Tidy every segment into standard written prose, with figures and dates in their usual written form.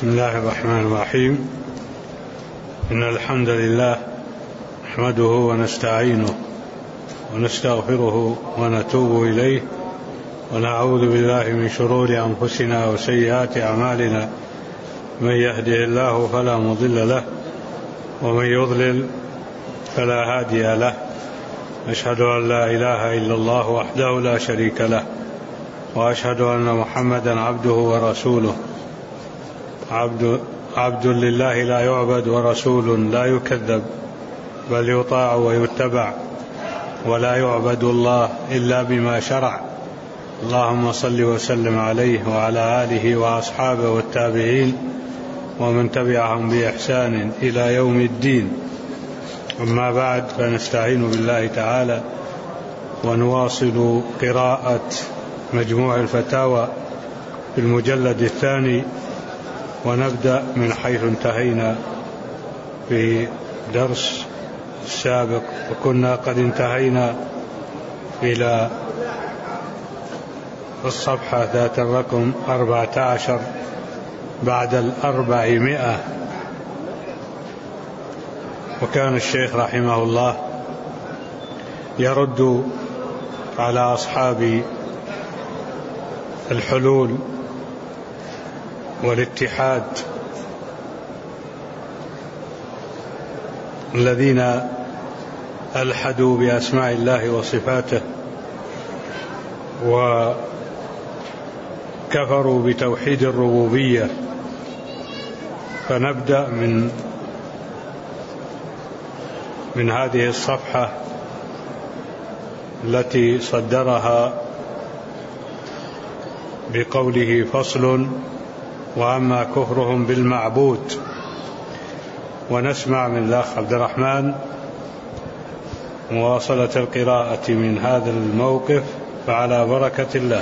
بسم الله الرحمن الرحيم. إن الحمد لله نحمده ونستعينه ونستغفره ونتوب إليه ونعوذ بالله من شرور أنفسنا وسيئات أعمالنا. من يهده الله فلا مضل له ومن يضلل فلا هادي له. أشهد أن لا إله إلا الله وحده لا شريك له وأشهد أن محمدا عبده ورسوله. عبد لله لا يعبد ورسول لا يكذب بل يطاع ويتبع ولا يعبد الله إلا بما شرع. اللهم صل وسلم عليه وعلى آله وأصحابه والتابعين ومن تبعهم بإحسان إلى يوم الدين. أما بعد، فنستعين بالله تعالى ونواصل قراءة مجموع الفتاوى في المجلد الثاني، ونبدأ من حيث انتهينا في درس السابق، وكنا قد انتهينا إلى الصفحة ذات الرقم 14 بعد 400. وكان الشيخ رحمه الله يرد على أصحاب الحلول والاتحاد الذين ألحدوا بأسماء الله وصفاته وكفروا بتوحيد الربوبية. فنبدأ من هذه الصفحة التي صدرها بقوله: فصل: وأما كفرهم بالمعبود. ونسمع من الأخ عبد الرحمن مواصلة القراءة من هذا الموقف، فعلى بركة الله.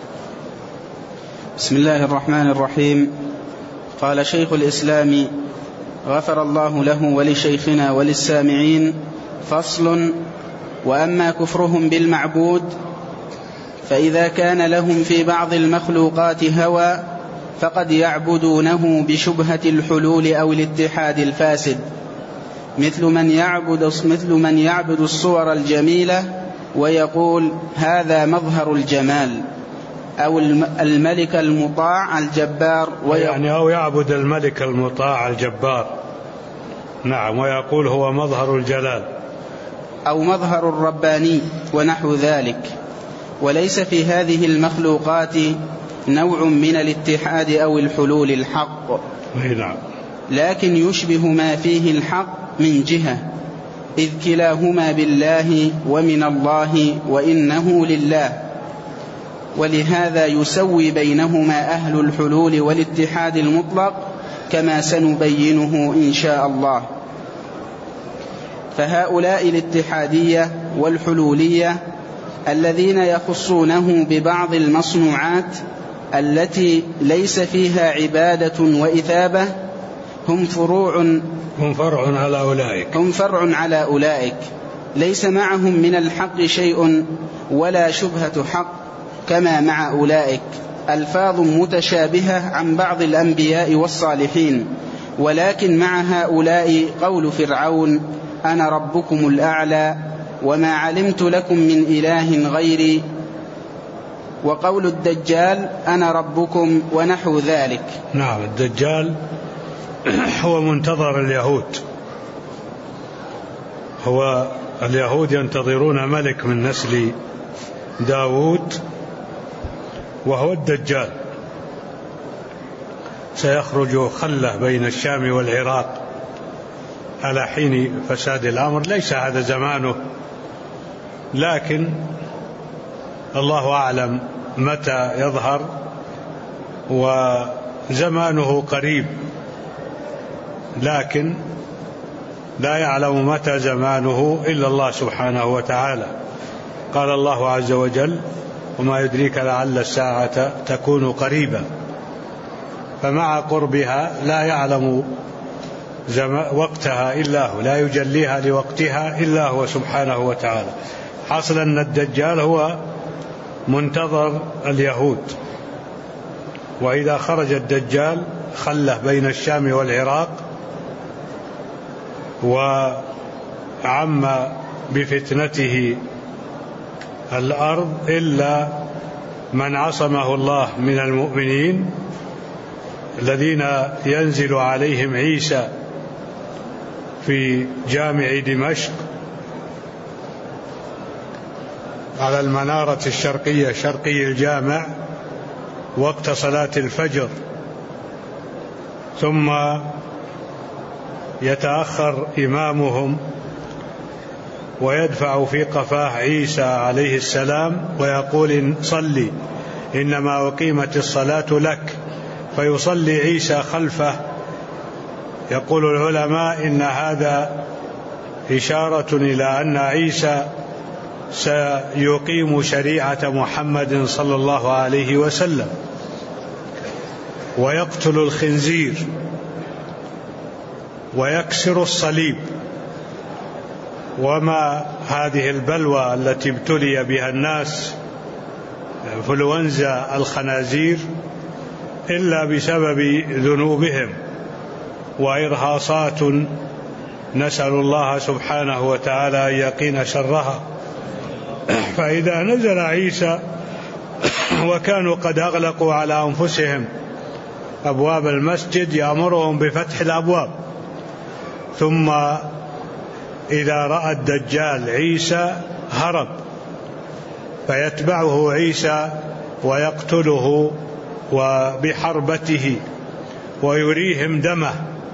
بسم الله الرحمن الرحيم. قال شيخ الإسلام غفر الله له ولشيخنا وللسامعين: فصل: وأما كفرهم بالمعبود، فإذا كان لهم في بعض المخلوقات هوى فقد يعبدونه بشبهة الحلول أو الاتحاد الفاسد، مثل من يعبد الصور الجميلة ويقول هذا مظهر الجمال، أو الملك المطاع الجبار أو يعبد الملك المطاع الجبار، نعم، ويقول هو مظهر الجلال أو مظهر الرباني ونحو ذلك. وليس في هذه المخلوقات نوع من الاتحاد أو الحلول الحق، نعم، لكن يشبه ما فيه الحق من جهة، إذ كلاهما بالله ومن الله وإنه لله، ولهذا يسوي بينهما أهل الحلول والاتحاد المطلق كما سنبينه إن شاء الله. فهؤلاء الاتحادية والحلولية الذين يخصونه ببعض المصنوعات التي ليس فيها عبادة وإثابة هم فرع على أولئك، ليس معهم من الحق شيء ولا شبهة حق كما مع أولئك، ألفاظ متشابهة عن بعض الأنبياء والصالحين، ولكن مع هؤلاء قول فرعون: أنا ربكم الأعلى وما علمت لكم من إله غيري، وقول الدجال: أنا ربكم، ونحو ذلك. نعم، الدجال هو منتظر اليهود، اليهود ينتظرون ملك من نسل داود، وهو الدجال، سيخرج خلة بين الشام والعراق على حين فساد الأمر. ليس هذا زمانه، لكن الله أعلم متى يظهر، وزمانه قريب، لكن لا يعلم متى زمانه إلا الله سبحانه وتعالى. قال الله عز وجل: وما يدريك لعل الساعة تكون قريبا. فمع قربها لا يعلم وقتها إلا هو، لا يجليها لوقتها إلا هو سبحانه وتعالى. حصل أن الدجال هو منتظر اليهود، وإذا خرج الدجال خلة بين الشام والعراق، وعم بفتنته الأرض إلا من عصمه الله من المؤمنين الذين ينزل عليهم عيسى في جامع دمشق على المنارة الشرقية شرقي الجامع وقت صلاة الفجر، ثم يتأخر إمامهم ويدفع في قفاه عيسى عليه السلام ويقول صلي إنما أقيمت الصلاة لك، فيصلي عيسى خلفه. يقول العلماء إن هذا إشارة إلى أن عيسى سيقيم شريعة محمد صلى الله عليه وسلم ويقتل الخنزير ويكسر الصليب. وما هذه البلوى التي ابتلي بها الناس انفلونزا الخنازير إلا بسبب ذنوبهم وإرهاصات، نسأل الله سبحانه وتعالى أن يقين شرها. فإذا نزل عيسى وكانوا قد أغلقوا على أنفسهم أبواب المسجد يأمرهم بفتح الأبواب، ثم إذا رأى الدجال عيسى هرب فيتبعه عيسى ويقتله وبحربته ويريهم دمه،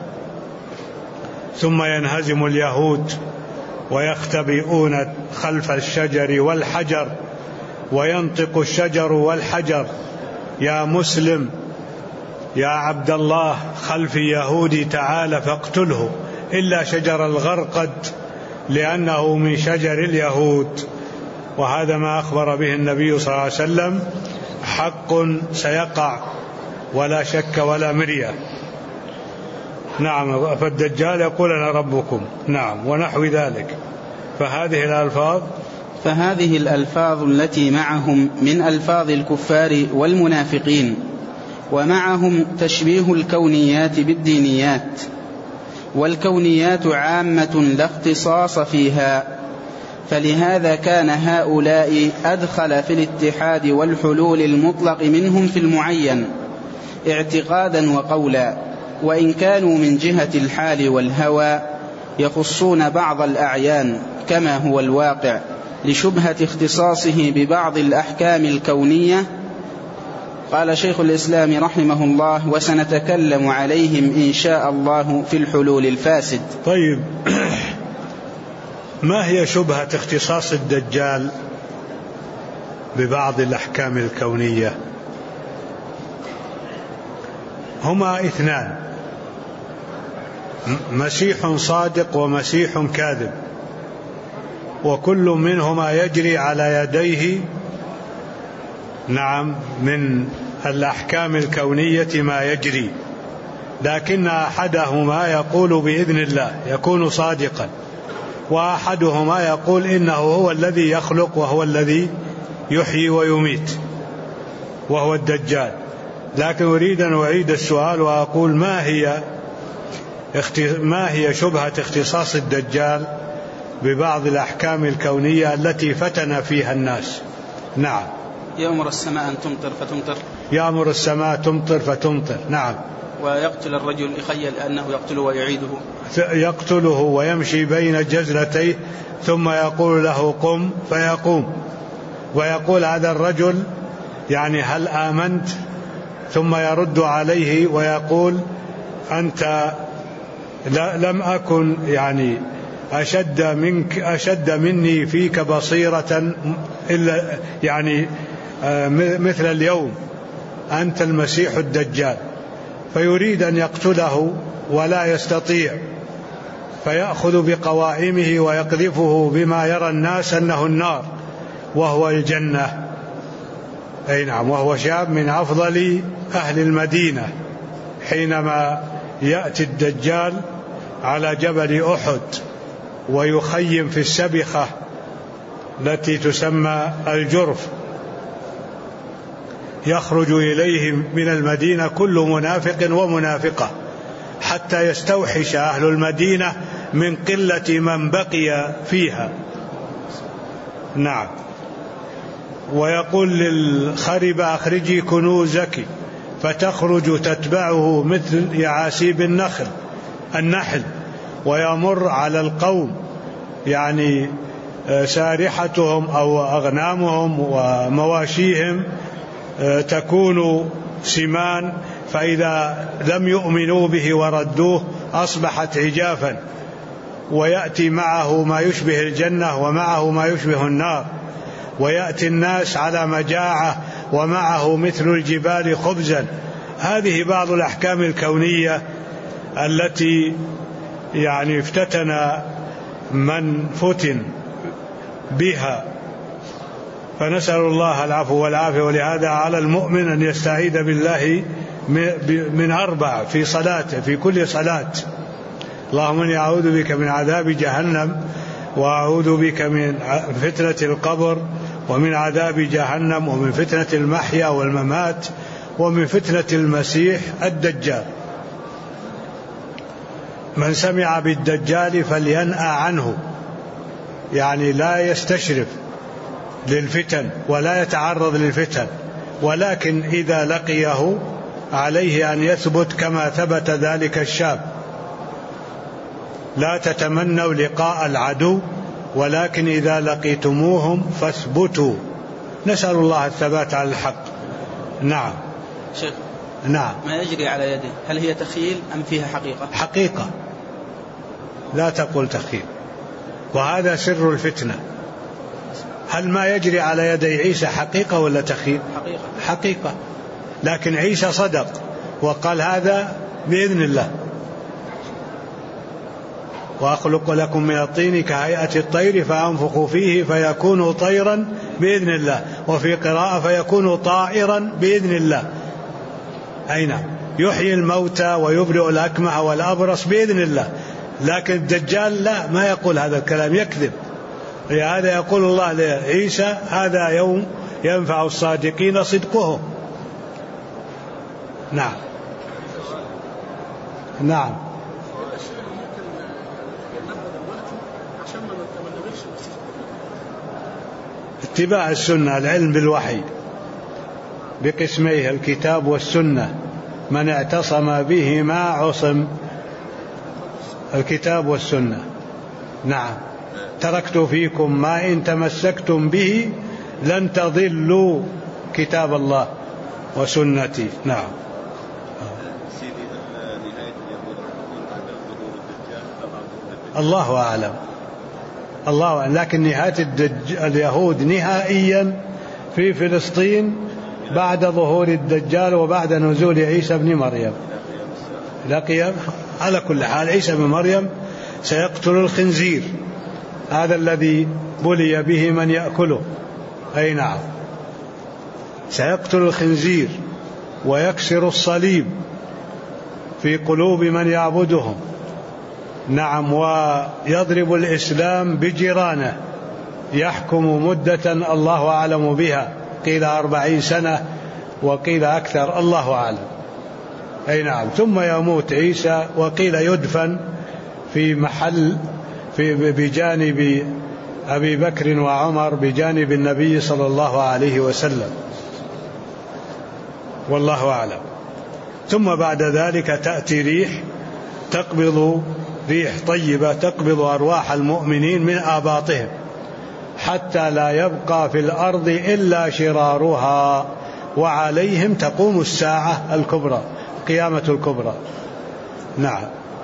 ثم ينهزم اليهود ويختبئون خلف الشجر والحجر، وينطق الشجر والحجر يا مسلم يا عبد الله خلف يهودي تعال فاقتله إلا شجر الغرقد لأنه من شجر اليهود. وهذا ما أخبر به النبي صلى الله عليه وسلم حق سيقع ولا شك ولا مرية. نعم، فالدجال يقول أنا ربكم، نعم، ونحو ذلك. فهذه الألفاظ التي معهم من ألفاظ الكفار والمنافقين، ومعهم تشبيه الكونيات بالدينيات، والكونيات عامة لا اختصاص فيها، فلهذا كان هؤلاء أدخل في الاتحاد والحلول المطلق منهم في المعين اعتقادا وقولا، وإن كانوا من جهة الحال والهوى يخصون بعض الأعيان كما هو الواقع لشبهة اختصاصه ببعض الأحكام الكونية. قال شيخ الإسلام رحمه الله: وسنتكلم عليهم إن شاء الله في الحلول الفاسد. طيب، ما هي شبهة اختصاص الدجال ببعض الأحكام الكونية؟ هما اثنان: مسيح صادق ومسيح كاذب، وكل منهما يجري على يديه نعم من الأحكام الكونية ما يجري، لكن أحدهما يقول بإذن الله يكون صادقا، وأحدهما يقول إنه هو الذي يخلق وهو الذي يحيي ويميت وهو الدجال. لكن أريد أن أعيد السؤال وأقول ما هي شبهة اختصاص الدجال ببعض الأحكام الكونية التي فتن فيها الناس؟ نعم. يأمر السماء أن تمطر فتمطر. يأمر السماء تمطر فتمطر، نعم. ويقتل الرجل، يخيل أنه يقتله ويعيده. يقتله ويمشي بين جزلتيه ثم يقول له قم فيقوم، ويقول هذا الرجل يعني هل آمنت؟ ثم يرد عليه ويقول أنت لم أكن يعني أشد مني فيك بصيرة إلا يعني مثل اليوم، أنت المسيح الدجال. فيريد أن يقتله ولا يستطيع، فيأخذ بقوائمه ويقذفه بما يرى الناس أنه النار وهو الجنة. أي نعم، وهو شاب من أفضل أهل المدينة حينما يأتي الدجال على جبل أحد ويخيم في السبخة التي تسمى الجرف، يخرج إليهم من المدينة كل منافق ومنافقة حتى يستوحش أهل المدينة من قلة من بقي فيها. نعم. ويقول للخربة أخرجي كنوزك فتخرج تتبعه مثل يعاسيب النحل ويمر على القوم يعني سارحتهم أو أغنامهم ومواشيهم تكون سمان، فإذا لم يؤمنوا به وردوه أصبحت عجافا، ويأتي معه ما يشبه الجنة ومعه ما يشبه النار، ويأتي الناس على مجاعة ومعه مثل الجبال خبزا. هذه بعض الأحكام الكونية التي يعني افتتن من فتن بها، فنسأل الله العفو والعافية. ولهذا على المؤمن أن يستعيذ بالله من 4 في صلاته، في كل صلاة: اللهم إني أعوذ بك من عذاب جهنم، وأعوذ بك من فتنة القبر، ومن عذاب جهنم، ومن فتنة المحيا والممات، ومن فتنة المسيح الدجال. من سمع بالدجال فلينأ عنه، يعني لا يستشرف للفتن ولا يتعرض للفتن، ولكن إذا لقيه عليه أن يثبت كما ثبت ذلك الشاب: لا تتمنوا لقاء العدو، ولكن إذا لقيتموهم فاثبتوا. نسأل الله الثبات على الحق. نعم. شيخ، نعم. ما يجري على يده هل هي تخيل أم فيها حقيقة؟ حقيقة، لا تقول تخيل، وهذا سر الفتنة. هل ما يجري على يدي عيسى حقيقة ولا تخيل؟ حقيقة. حقيقة، لكن عيسى صدق وقال هذا بإذن الله: وأخلق لكم من الطين كهيئة الطير فأنفخ فيه فيكون طيرا بإذن الله، وفي قراءة فيكون طائرا بإذن الله. أين يحيي الموتى ويبرئ الأكمه والأبرص بإذن الله. لكن الدجال لا، ما يقول هذا الكلام، يكذب. لهذا يقول الله لعيسى: هذا يوم ينفع الصادقين صدقهم. نعم. نعم. اتباع السنة، العلم بالوحي بقسميه: الكتاب والسنة، من اعتصم بهما عصم. الكتاب والسنة. نعم. تركت فيكم ما إن تمسكتم به لن تضلوا كتاب الله وسنتي. نعم. الله أعلم، الله أعلم. لكن نهاية اليهود نهائيا في فلسطين بعد ظهور الدجال وبعد نزول عيسى بن مريم. لقيام. على كل حال عيسى بن مريم سيقتل الخنزير، هذا الذي بلي به من يأكله. أي نعم، سيقتل الخنزير ويكسر الصليب في قلوب من يعبدهم. نعم. ويضرب الإسلام بجيرانه، يحكم مدة الله أعلم بها، قيل 40 سنة وقيل أكثر، الله أعلم. أي نعم. ثم يموت عيسى، وقيل يدفن في محل بجانب أبي بكر وعمر بجانب النبي صلى الله عليه وسلم، والله أعلم. ثم بعد ذلك تأتي ريح طيبة تقبض أرواح المؤمنين من آباطهم حتى لا يبقى في الأرض إلا شرارها، وعليهم تقوم الساعة الكبرى، قيامة الكبرى. نعم.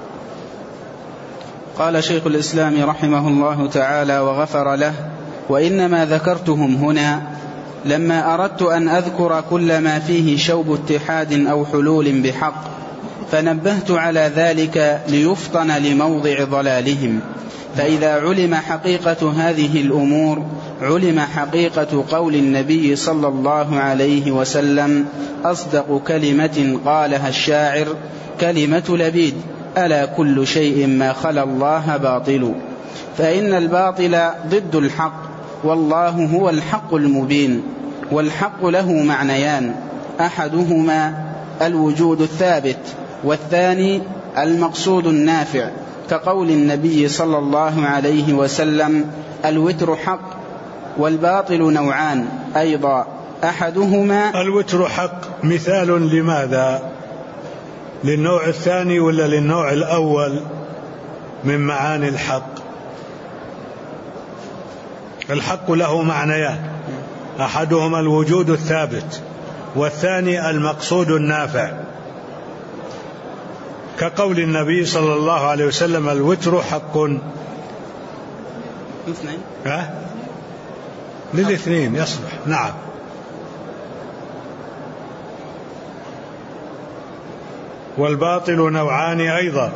قال شيخ الإسلام رحمه الله تعالى وغفر له: وإنما ذكرتهم هنا لما أردت أن أذكر كل ما فيه شوب اتحاد أو حلول بحق، فنبهت على ذلك ليفطن لموضع ضلالهم. فإذا علم حقيقة هذه الأمور علم حقيقة قول النبي صلى الله عليه وسلم: أصدق كلمة قالها الشاعر كلمة لبيد: ألا كل شيء ما خلا الله باطل. فإن الباطل ضد الحق، والله هو الحق المبين، والحق له معنيان: أحدهما الوجود الثابت، والثاني المقصود النافع، كقول النبي صلى الله عليه وسلم: الوتر حق والباطل نوعان أيضا، أحدهما الوتر حق. مثال لماذا؟ للنوع الثاني ولا للنوع الأول من معاني الحق؟ الحق له معنيان: أحدهما الوجود الثابت، والثاني المقصود النافع، كقول النبي صلى الله عليه وسلم: الوتر حق. للاثنين يصلح. نعم. والباطل نوعان أيضا: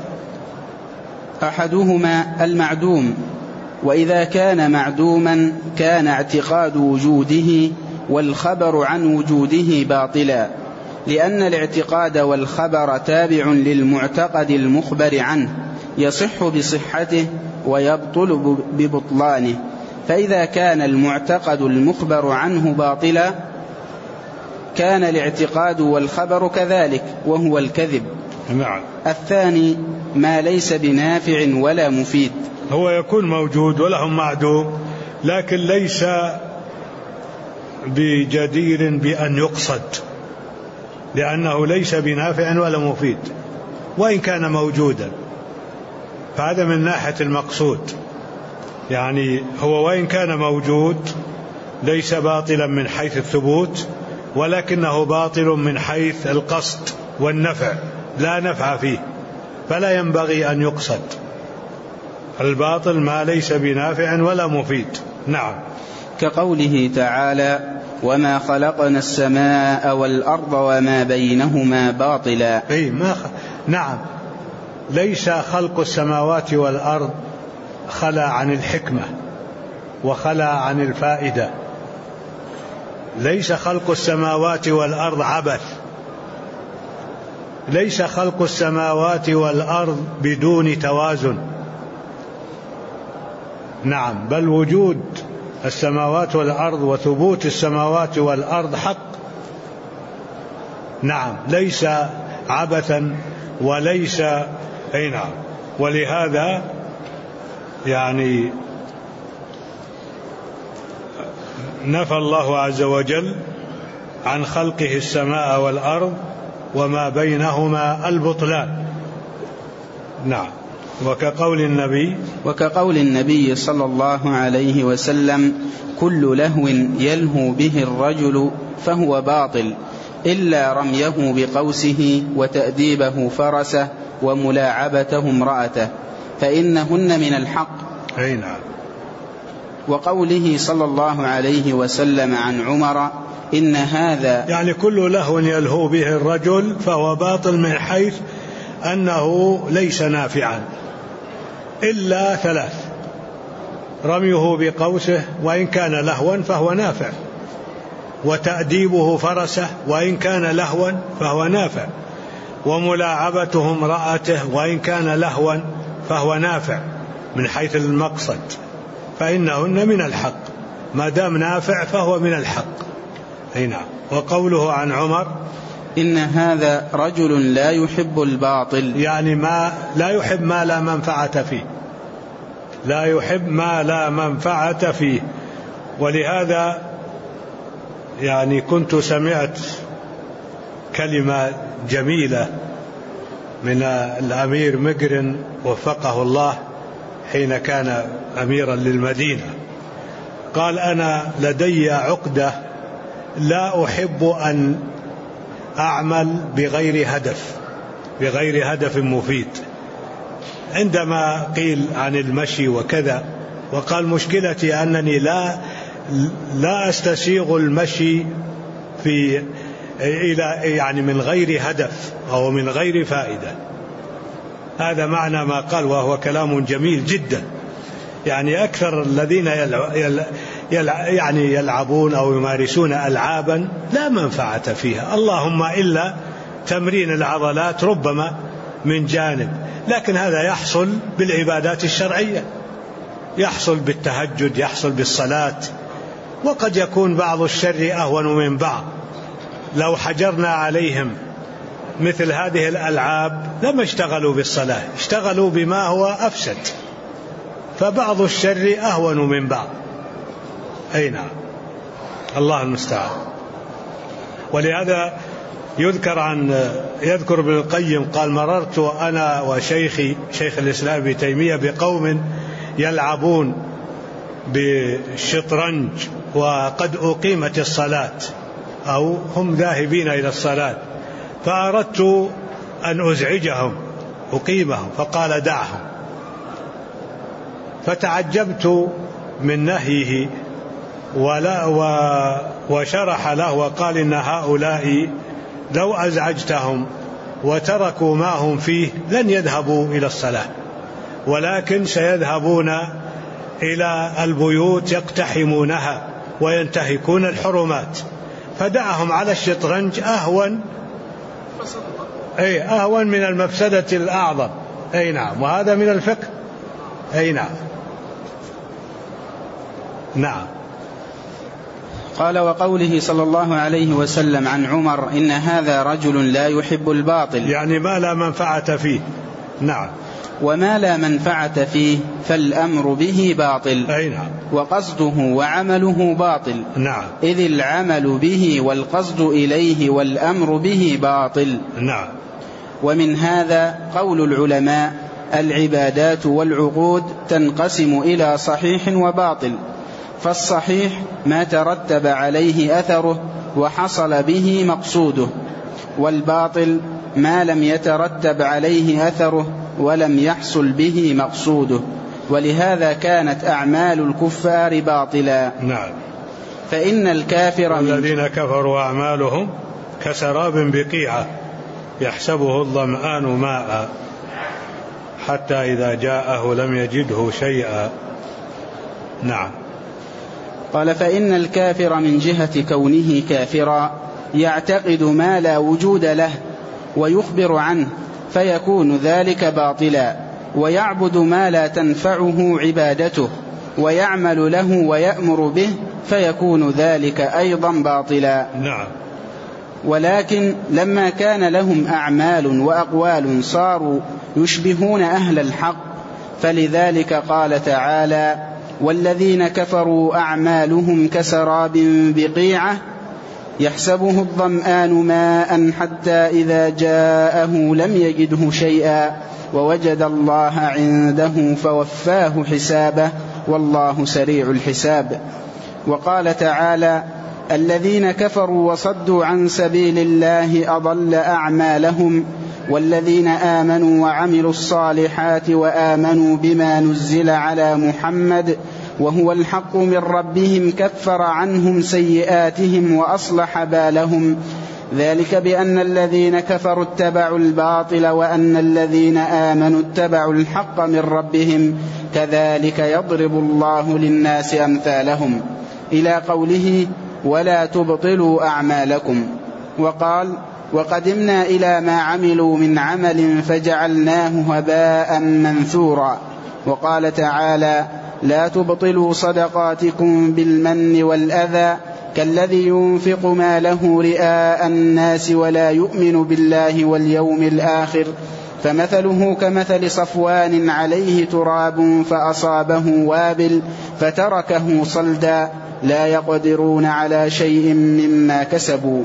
أحدهما المعدوم، وإذا كان معدوما كان اعتقاد وجوده والخبر عن وجوده باطلا، لأن الاعتقاد والخبر تابع للمعتقد المخبر عنه، يصح بصحته ويبطل ببطلانه. فإذا كان المعتقد المخبر عنه باطلا كان الاعتقاد والخبر كذلك، وهو الكذب. نعم. الثاني ما ليس بنافع ولا مفيد، هو يكون موجود ولهم معدوم، لكن ليس بجدير بأن يقصد، لأنه ليس بنافع ولا مفيد وإن كان موجودا، فهذا من ناحية المقصود. يعني هو وإن كان موجود ليس باطلا من حيث الثبوت، ولكنه باطل من حيث القصد والنفع، لا نفع فيه، فلا ينبغي أن يقصد. الباطل ما ليس بنافع ولا مفيد. نعم. كقوله تعالى: وما خلقنا السماء والأرض وما بينهما باطلا. نعم. ليس خلق السماوات والأرض خلا عن الحكمة وخلا عن الفائدة. ليس خلق السماوات والأرض عبث، ليس خلق السماوات والأرض بدون توازن. نعم، بل وجود السماوات والأرض وثبوت السماوات والأرض حق. نعم، ليس عبثا وليس نعم. ولهذا يعني نفى الله عز وجل عن خلقه السماء والأرض وما بينهما البطلان. نعم. وكقول النبي صلى الله عليه وسلم: كل لهو يلهو به الرجل فهو باطل إلا رميه بقوسه وتأديبه فرسه وملاعبته امرأته، فإنهن من الحق. نعم. وقوله صلى الله عليه وسلم عن عمر: إن هذا، يعني كل لهو يلهو به الرجل فهو باطل من حيث أنه ليس نافعا إلا ثلاث: رميه بقوسه وإن كان لهوا فهو نافع، وتأديبه فرسه وإن كان لهوا فهو نافع، وملاعبته امرأته وإن كان لهوا فهو نافع من حيث المقصد، فإنهن من الحق، ما دام نافع فهو من الحق. نعم. وقوله عن عمر: إن هذا رجل لا يحب الباطل، يعني ما لا يحب ما لا منفعة فيه، لا يحب ما لا منفعة فيه. ولهذا يعني كنت سمعت كلمة جميلة من الأمير مقرن وفقه الله حين كان أميرا للمدينة، قال: أنا لدي عقدة، لا أحب أن أعمل بغير هدف مفيد. عندما قيل عن المشي وكذا، وقال: مشكلتي أنني لا أستسيغ المشي يعني من غير هدف أو من غير فائدة. هذا معنى ما قال، وهو كلام جميل جدا. يعني أكثر الذين يعني يلعبون أو يمارسون ألعابا لا منفعة فيها، اللهم إلا تمرين العضلات ربما من جانب، لكن هذا يحصل بالعبادات الشرعية، يحصل بالتهجد، يحصل بالصلاة، وقد يكون بعض الشر أهون من بعض. لو حجرنا عليهم مثل هذه الألعاب لما اشتغلوا بالصلاة، اشتغلوا بما هو أفسد، فبعض الشر أهون من بعض. أي نعم، الله المستعان. ولهذا يذكر ابن القيم قال: مررت أنا وشيخي شيخ الإسلام ابن تيمية بقوم يلعبون بالشطرنج وقد أقيمت الصلاة أو هم ذاهبين إلى الصلاة، فأردت أن أزعجهم أقيمهم، فقال: دعهم. فتعجبت من نهيه وشرح له وقال: إن هؤلاء لو أزعجتهم وتركوا ما هم فيه لن يذهبوا إلى الصلاة، ولكن سيذهبون إلى البيوت يقتحمونها وينتهكون الحرمات، فدعهم على الشطرنج أهون من المفسدة الأعظم. أي نعم، وهذا من الفقه. أي نعم. نعم. قال: وقوله صلى الله عليه وسلم عن عمر: إن هذا رجل لا يحب الباطل، يعني ما لا منفعة فيه. نعم. وما لا منفعة فيه فالأمر به باطل. أي نعم. وقصده وعمله باطل. نعم. إذ العمل به والقصد إليه والأمر به باطل. نعم. ومن هذا قول العلماء: العبادات والعقود تنقسم إلى صحيح وباطل، فالصحيح ما ترتب عليه أثره وحصل به مقصوده، والباطل ما لم يترتب عليه أثره ولم يحصل به مقصوده، ولهذا كانت أعمال الكفار باطلا. نعم. فإن الكافر والذين كفروا أعمالهم كسراب بقيعة يحسبه الظمآن ماء حتى إذا جاءه لم يجده شيئا. نعم. قال: فإن الكافر من جهة كونه كافرا يعتقد ما لا وجود له ويخبر عنه فيكون ذلك باطلا، ويعبد ما لا تنفعه عبادته ويعمل له ويأمر به فيكون ذلك أيضا باطلا. نعم. ولكن لما كان لهم أعمال وأقوال صاروا يشبهون أهل الحق، فلذلك قال تعالى: والذين كفروا أعمالهم كسراب بقيعة يحسبه الظمآن ماء حتى إذا جاءه لم يجده شيئا ووجد الله عنده فوفاه حسابه والله سريع الحساب. وقال تعالى: الذين كفروا وصدوا عن سبيل الله أضل أعمالهم، والذين آمنوا وعملوا الصالحات وآمنوا بما نزل على محمد وهو الحق من ربهم كفر عنهم سيئاتهم وأصلح بالهم، ذلك بأن الذين كفروا اتبعوا الباطل وأن الذين آمنوا اتبعوا الحق من ربهم كذلك يضرب الله للناس أمثالهم، إلى قوله: ولا تبطلوا أعمالكم. وقال: وقدمنا إلى ما عملوا من عمل فجعلناه هباء منثورا. وقال تعالى: لا تبطلوا صدقاتكم بالمن والأذى كالذي ينفق ماله رئاء الناس ولا يؤمن بالله واليوم الآخر فمثله كمثل صفوان عليه تراب فأصابه وابل فتركه صلدا لا يقدرون على شيء مما كسبوا.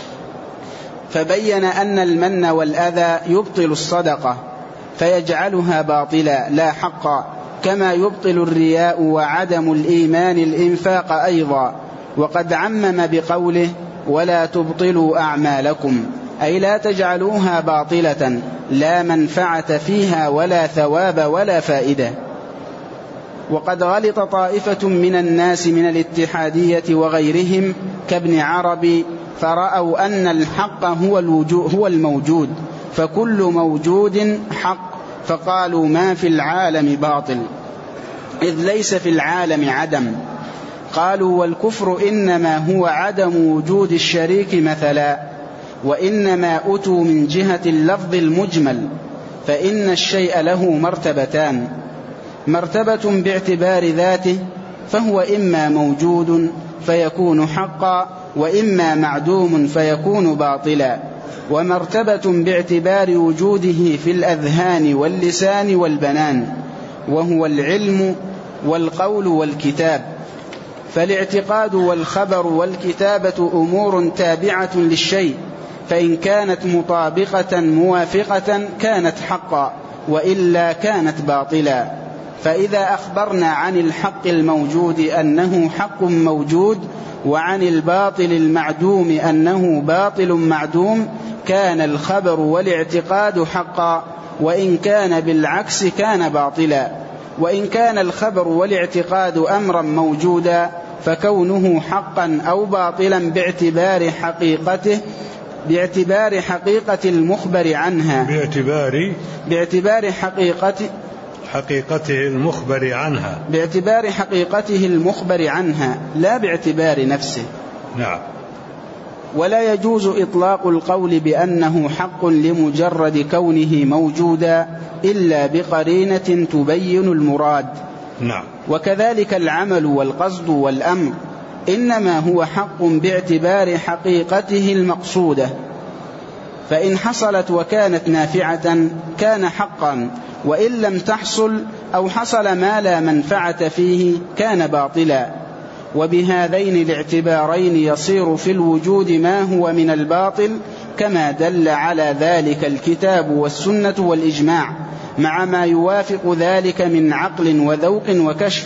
فبين أن المن والأذى يبطل الصدقة فيجعلها باطلا لا حقا، كما يبطل الرياء وعدم الإيمان الإنفاق أيضا. وقد عمم بقوله: ولا تبطلوا أعمالكم، أي لا تجعلوها باطلة لا منفعة فيها ولا ثواب ولا فائدة. وقد غلط طائفة من الناس من الاتحادية وغيرهم كابن عربي فرأوا أن الحق هو الموجود، فكل موجود حق، فقالوا ما في العالم باطل إذ ليس في العالم عدم. قالوا: والكفر إنما هو عدم وجود الشريك مثلا، وإنما أتوا من جهة اللفظ المجمل، فإن الشيء له مرتبتان: مرتبة باعتبار ذاته فهو إما موجود فيكون حقا، وإما معدوم فيكون باطلا. ومرتبة باعتبار وجوده في الأذهان واللسان والبنان، وهو العلم والقول والكتاب. فالاعتقاد والخبر والكتابة أمور تابعة للشيء، فإن كانت مطابقة موافقة كانت حقا، وإلا كانت باطلا. فإذا أخبرنا عن الحق الموجود أنه حق موجود، وعن الباطل المعدوم أنه باطل معدوم، كان الخبر والاعتقاد حقا، وإن كان بالعكس كان باطلا. وإن كان الخبر والاعتقاد أمرا موجودا، فكونه حقا أو باطلا باعتبار حقيقة المخبر عنها، باعتبار حقيقته المخبر عنها، لا باعتبار نفسه. نعم. ولا يجوز إطلاق القول بأنه حق لمجرد كونه موجودا إلا بقرينة تبين المراد. نعم. وكذلك العمل والقصد والأمر، إنما هو حق باعتبار حقيقته المقصودة، فإن حصلت وكانت نافعة كان حقا، وإن لم تحصل أو حصل ما لا منفعة فيه كان باطلا. وبهذين الاعتبارين يصير في الوجود ما هو من الباطل، كما دل على ذلك الكتاب والسنة والإجماع، مع ما يوافق ذلك من عقل وذوق وكشف،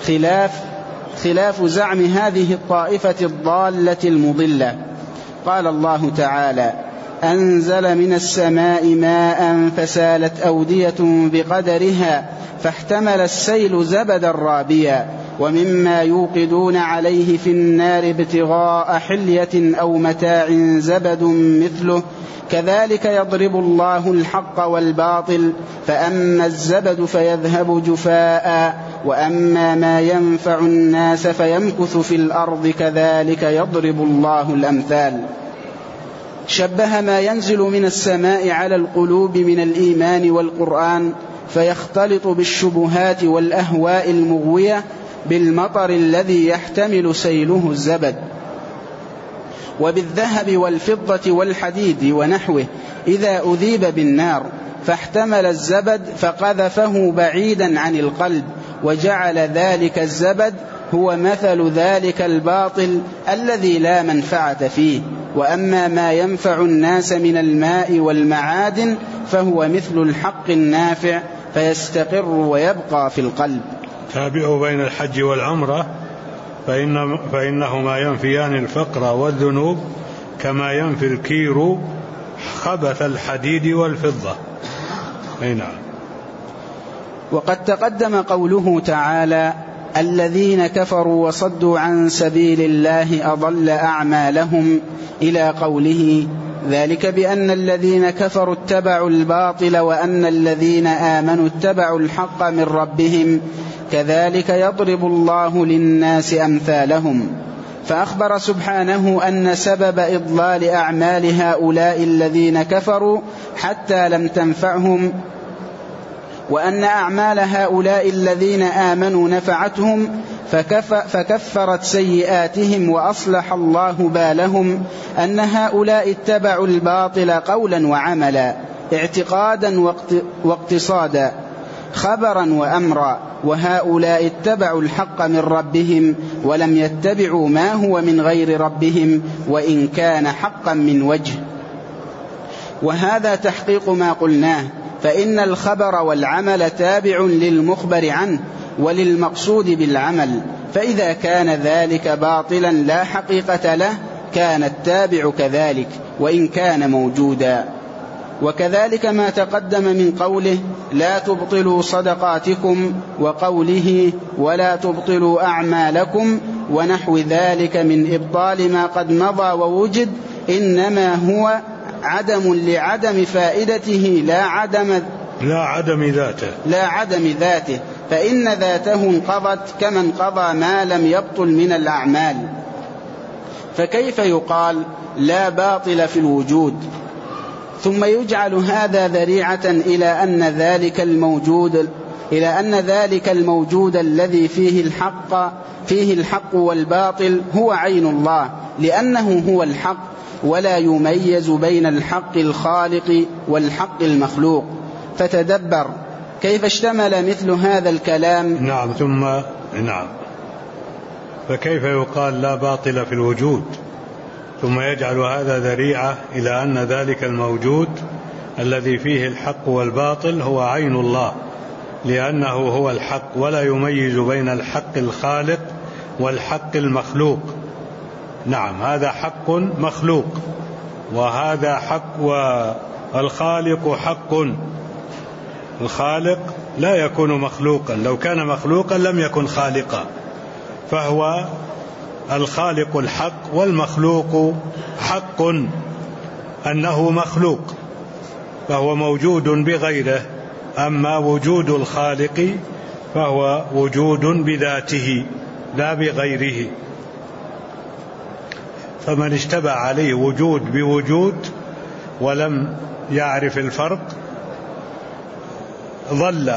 خلاف زعم هذه الطائفة الضالة المضلة. قال الله تعالى: أنزل من السماء ماء فسالت أودية بقدرها فاحتمل السيل زبدا رابيا ومما يوقدون عليه في النار ابتغاء حلية أو متاع زبد مثله كذلك يضرب الله الحق والباطل فأما الزبد فيذهب جفاء وأما ما ينفع الناس فيمكث في الأرض كذلك يضرب الله الأمثال. شبه ما ينزل من السماء على القلوب من الإيمان والقرآن فيختلط بالشبهات والأهواء المغوية بالمطر الذي يحتمل سيله الزبد، وبالذهب والفضة والحديد ونحوه إذا أذيب بالنار فاحتمل الزبد فقذفه بعيدا عن القلب وجعل ذلك الزبد هو مثل ذلك الباطل الذي لا منفعة فيه. وأما ما ينفع الناس من الماء والمعادن فهو مثل الحق النافع فيستقر ويبقى في القلب. تابعوا بين الحج والعمرة فإنهما ينفيان الفقر والذنوب كما ينفي الكير خبث الحديد والفضة. نعم. وقد تقدم قوله تعالى: الذين كفروا وصدوا عن سبيل الله أضل أعمالهم إلى قوله: ذلك بأن الذين كفروا اتبعوا الباطل وأن الذين آمنوا اتبعوا الحق من ربهم كذلك يضرب الله للناس أمثالهم. فأخبر سبحانه أن سبب إضلال أعمال هؤلاء الذين كفروا حتى لم تنفعهم، وأن أعمال هؤلاء الذين آمنوا نفعتهم فكفرت سيئاتهم وأصلح الله بالهم، أن هؤلاء اتبعوا الباطل قولا وعملا، اعتقادا واقتصادا، خبرا وأمرا، وهؤلاء اتبعوا الحق من ربهم ولم يتبعوا ما هو من غير ربهم وإن كان حقا من وجه. وهذا تحقيق ما قلناه، فإن الخبر والعمل تابع للمخبر عنه وللمقصود بالعمل، فإذا كان ذلك باطلا لا حقيقة له كان التابع كذلك وإن كان موجودا. وكذلك ما تقدم من قوله: لا تبطلوا صدقاتكم، وقوله: ولا تبطلوا أعمالكم، ونحو ذلك من إبطال ما قد مضى ووجد، إنما هو عدم لعدم فائدته لا عدم ذاته، فإن ذاته انقضت كما انقضى ما لم يبطل من الأعمال. فكيف يقال لا باطل في الوجود ثم يجعل هذا ذريعة إلى أن ذلك الموجود إلى أن ذلك الموجود الذي فيه الحق والباطل هو عين الله، لأنه هو الحق، ولا يميز بين الحق الخالق والحق المخلوق. فتدبر كيف اشتمل مثل هذا الكلام. نعم. ثم نعم، فكيف يقال لا باطل في الوجود، ثم يجعل هذا ذريعة إلى أن ذلك الموجود الذي فيه الحق والباطل هو عين الله، لأنه هو الحق، ولا يميز بين الحق الخالق والحق المخلوق. نعم، هذا حق مخلوق وهذا حق، والخالق حق. الخالق لا يكون مخلوقا، لو كان مخلوقا لم يكن خالقا، فهو الخالق الحق، والمخلوق حق أنه مخلوق فهو موجود بغيره. أما وجود الخالق فهو وجود بذاته لا بغيره. فمن اشتبه عليه وجود بوجود ولم يعرف الفرق ضل.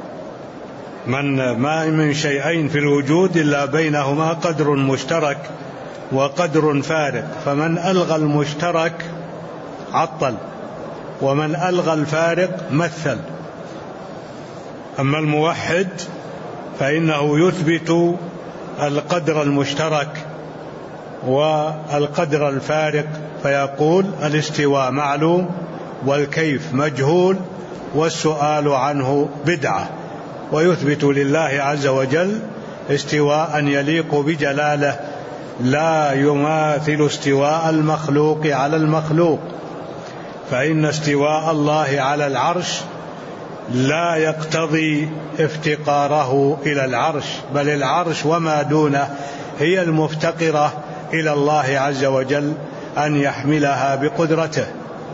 ما من شيئين في الوجود إلا بينهما قدر مشترك وقدر فارق، فمن ألغى المشترك عطل، ومن ألغى الفارق مثل. أما الموحد فإنه يثبت القدر المشترك والقدر الفارق، فيقول الاستواء معلوم والكيف مجهول والسؤال عنه بدعة، ويثبت لله عز وجل استواء يليق بجلاله لا يماثل استواء المخلوق على المخلوق، فإن استواء الله على العرش لا يقتضي افتقاره إلى العرش، بل العرش وما دونه هي المفتقرة إلى الله عز وجل أن يحملها بقدرته.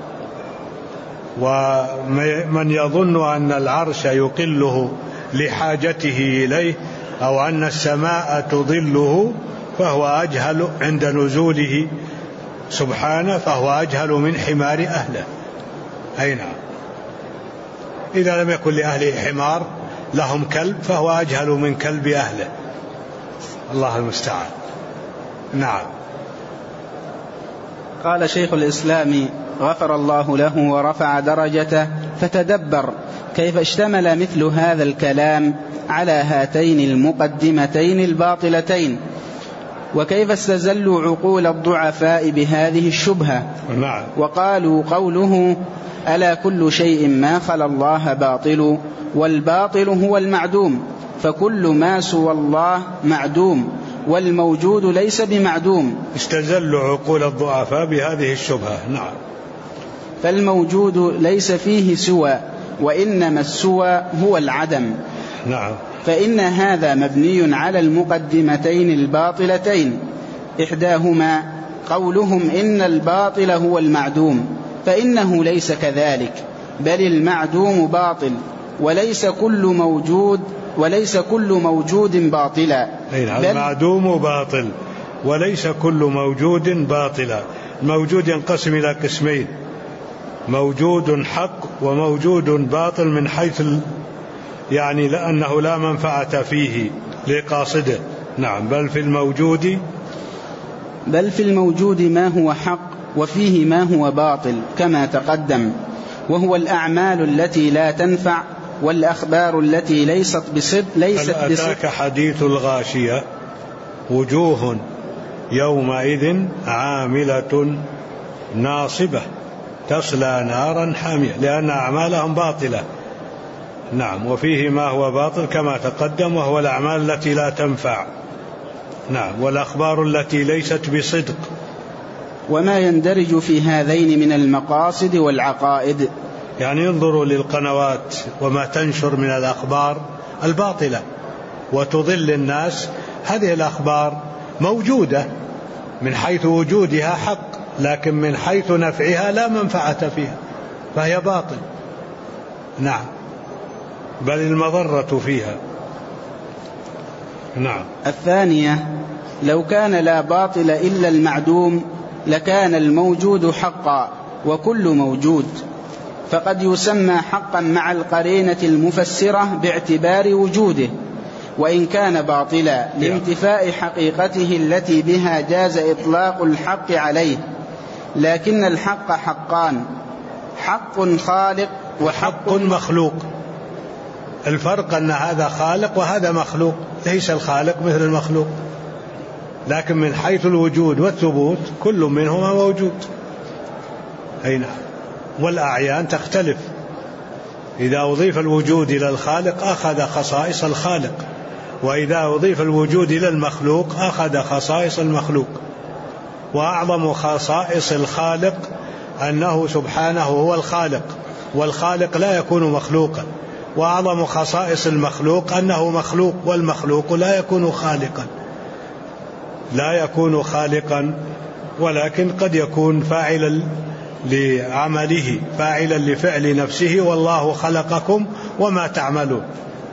ومن يظن أن العرش يقله لحاجته إليه أو أن السماء تظله فهو أجهل عند نزوله سبحانه، فهو أجهل من حمار أهله. أي نعم، إذا لم يكن لأهله حمار لهم كلب فهو أجهل من كلب أهله. الله المستعان. نعم. قال شيخ الإسلام غفر الله له ورفع درجته: فتدبر كيف اشتمل مثل هذا الكلام على هاتين المقدمتين الباطلتين، وكيف استزلوا عقول الضعفاء بهذه الشبهة. نعم. وقالوا قوله: ألا كل شيء ما خلا الله باطل، والباطل هو المعدوم، فكل ما سوى الله معدوم، والموجود ليس بمعدوم. استزلوا عقول الضعفاء بهذه الشبهة. نعم. فالموجود ليس فيه سوى، وإنما السوى هو العدم. نعم. فإن هذا مبني على المقدمتين الباطلتين، إحداهما قولهم إن الباطل هو المعدوم، فإنه ليس كذلك، بل المعدوم باطل، وليس كل موجود باطلا. المعدوم باطل وليس كل موجود باطلا. الموجود ينقسم إلى قسمين: موجود حق وموجود باطل، من حيث يعني لأنه لا منفعة فيه لقاصده. نعم. بل في الموجود ما هو حق وفيه ما هو باطل كما تقدم، وهو الأعمال التي لا تنفع والأخبار التي ليست بصدق. أتاك حديث الغاشية: وجوه يومئذ عاملة ناصبة تصلى نارا حامية، لأن أعمالهم باطلة. نعم. وفيه ما هو باطل كما تقدم، وهو الأعمال التي لا تنفع. نعم. والأخبار التي ليست بصدق. وما يندرج في هذين من المقاصد والعقائد، يعني انظروا للقنوات وما تنشر من الأخبار الباطلة وتضل الناس. هذه الأخبار موجودة من حيث وجودها حق، لكن من حيث نفعها لا منفعة فيها، فهي باطل. نعم. بل المضرة فيها. نعم. الثانية: لو كان لا باطل إلا المعدوم لكان الموجود حقا وكل موجود، فقد يسمى حقا مع القرينة المفسرة باعتبار وجوده، وإن كان باطلا لانتفاء حقيقته التي بها جاز إطلاق الحق عليه. لكن الحق حقان: حق خالق وحق مخلوق. الفرق أن هذا خالق وهذا مخلوق، ليس الخالق مثل المخلوق، لكن من حيث الوجود والثبوت كل منهما موجود. أين والأعيان تختلف، إذا أضيف الوجود إلى الخالق أخذ خصائص الخالق، وإذا أضيف الوجود إلى المخلوق أخذ خصائص المخلوق. وأعظم خصائص الخالق أنه سبحانه هو الخالق، والخالق لا يكون مخلوقا. وأعظم خصائص المخلوق أنه مخلوق، والمخلوق لا يكون خالقا، لا يكون خالقا، ولكن قد يكون فاعلا لعمله، فاعلا لفعل نفسه. والله خلقكم وما تعملون.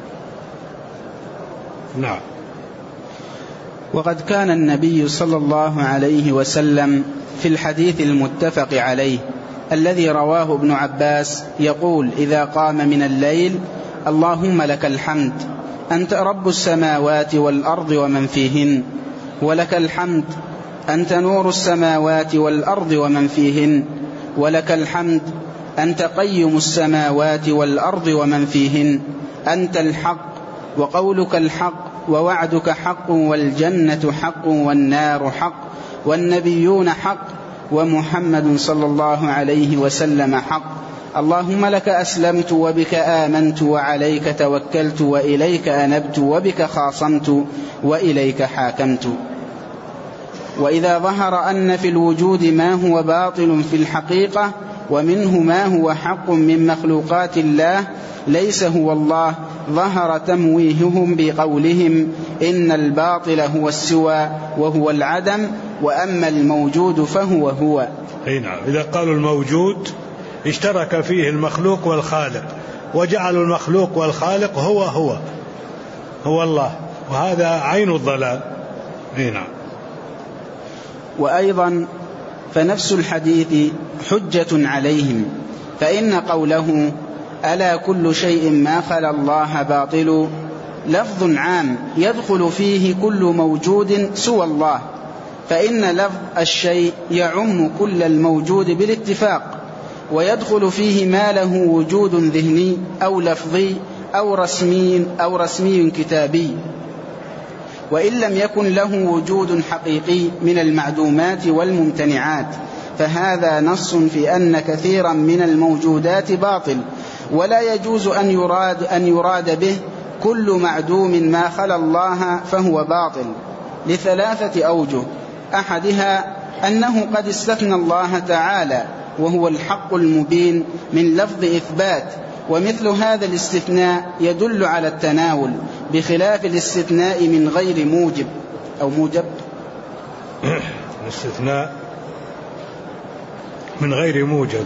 نعم. وقد كان النبي صلى الله عليه وسلم في الحديث المتفق عليه الذي رواه ابن عباس يقول إذا قام من الليل: اللهم لك الحمد أنت رب السماوات والأرض ومن فيهن، ولك الحمد أنت نور السماوات والأرض ومن فيهن، ولك الحمد أنت قيم السماوات والأرض ومن فيهن، أنت الحق وقولك الحق ووعدك حق والجنة حق والنار حق والنبيون حق ومحمد صلى الله عليه وسلم حق. اللهم لك أسلمت وبك آمنت وعليك توكلت وإليك أنبت وبك خاصمت وإليك حاكمت. وإذا ظهر أن في الوجود ما هو باطل في الحقيقة ومنه ما هو حق من مخلوقات الله ليس هو الله، ظهر تمويههم بقولهم إن الباطل هو السوى وهو العدم، وأما الموجود فهو هو. نعم. إذا قالوا الموجود اشترك فيه المخلوق والخالق، وجعلوا المخلوق والخالق هو الله، وهذا عين الضلال. نعم. وأيضا فنفس الحديث حجة عليهم، فإن قوله ألا كل شيء ما خلا الله باطل لفظ عام يدخل فيه كل موجود سوى الله، فإن لفظ الشيء يعم كل الموجود بالاتفاق، ويدخل فيه ما له وجود ذهني أو لفظي أو رسمي كتابي، وإن لم يكن له وجود حقيقي من المعدومات والممتنعات، فهذا نص في أن كثيرا من الموجودات باطل، ولا يجوز أن يراد به كل معدوم ما خلا الله فهو باطل لثلاثة أوجه: أحدها أنه قد استثنى الله تعالى وهو الحق المبين من لفظ إثبات، ومثل هذا الاستثناء يدل على التناول، بخلاف الاستثناء من غير موجب أو موجب. الاستثناء من غير موجب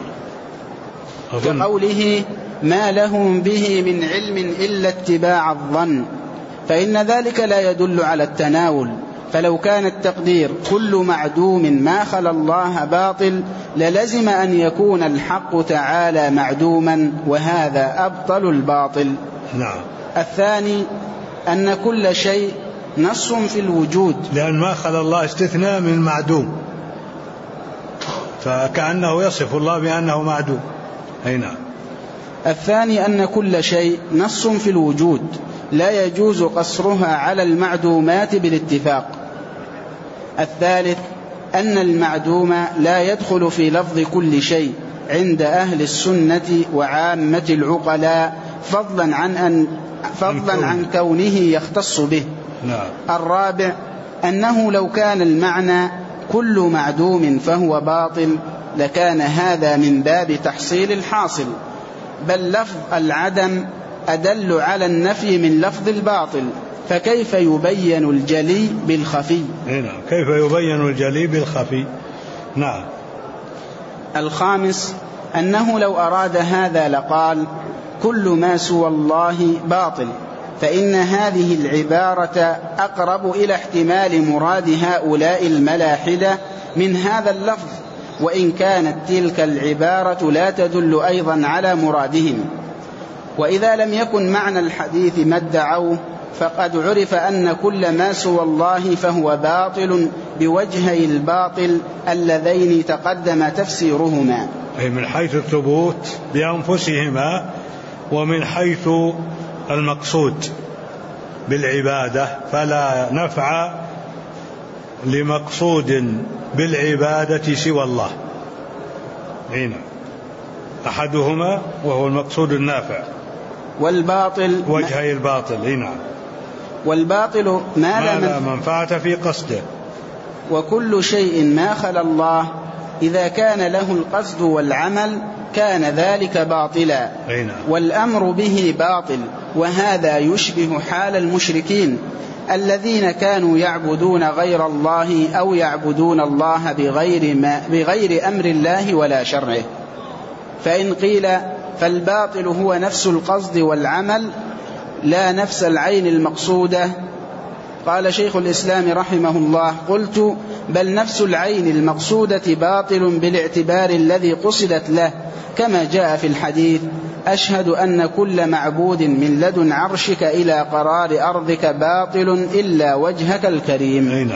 كقوله ما لهم به من علم إلا اتباع الظن، فإن ذلك لا يدل على التناول. فلو كان التقدير كل معدوم ما خلا الله باطل للزم أن يكون الحق تعالى معدوما، وهذا أبطل الباطل. نعم. الثاني أن كل شيء نص في الوجود، لأن ما خلا الله استثناء من معدوم، فكأنه يصف الله بأنه معدوم. نعم. الثاني أن كل شيء نص في الوجود لا يجوز قصرها على المعدومات بالاتفاق. الثالث أن المعدوم لا يدخل في لفظ كل شيء عند أهل السنة وعامة العقلاء، فضلا عن كونه يختص به. نعم. الرابع أنه لو كان المعنى كل معدوم فهو باطل لكان هذا من باب تحصيل الحاصل، بل لفظ العدم أدل على النفي من لفظ الباطل، فكيف يبين الجلي بالخفي؟ نعم. كيف يبين الجلي بالخفي؟ نعم. الخامس أنه لو أراد هذا لقال كل ما سوى الله باطل، فإن هذه العبارة أقرب إلى احتمال مراد هؤلاء الملاحدة من هذا اللفظ، وإن كانت تلك العبارة لا تدل أيضا على مرادهم. وإذا لم يكن معنى الحديث ما ادعوه فقد عرف أن كل ما سوى الله فهو باطل بوجهي الباطل اللذين تقدم تفسيرهما، أي من حيث الثبوت بأنفسهما ومن حيث المقصود بالعبادة، فلا نفع لمقصود بالعبادة سوى الله. هنا أحدهما وهو المقصود النافع، والباطل وجهي الباطل. هنا والباطل ما لا منفعة في قصده. وكل شيء ما خلا الله إذا كان له القصد والعمل كان ذلك باطلا، والأمر به باطل. وهذا يشبه حال المشركين الذين كانوا يعبدون غير الله أو يعبدون الله بغير أمر الله ولا شرعه. فإن قيل فالباطل هو نفس القصد والعمل لا نفس العين المقصودة، قال شيخ الإسلام رحمه الله: قلت بل نفس العين المقصودة باطل بالاعتبار الذي قصدت له، كما جاء في الحديث: أشهد أن كل معبود من لدن عرشك إلى قرار أرضك باطل إلا وجهك الكريم.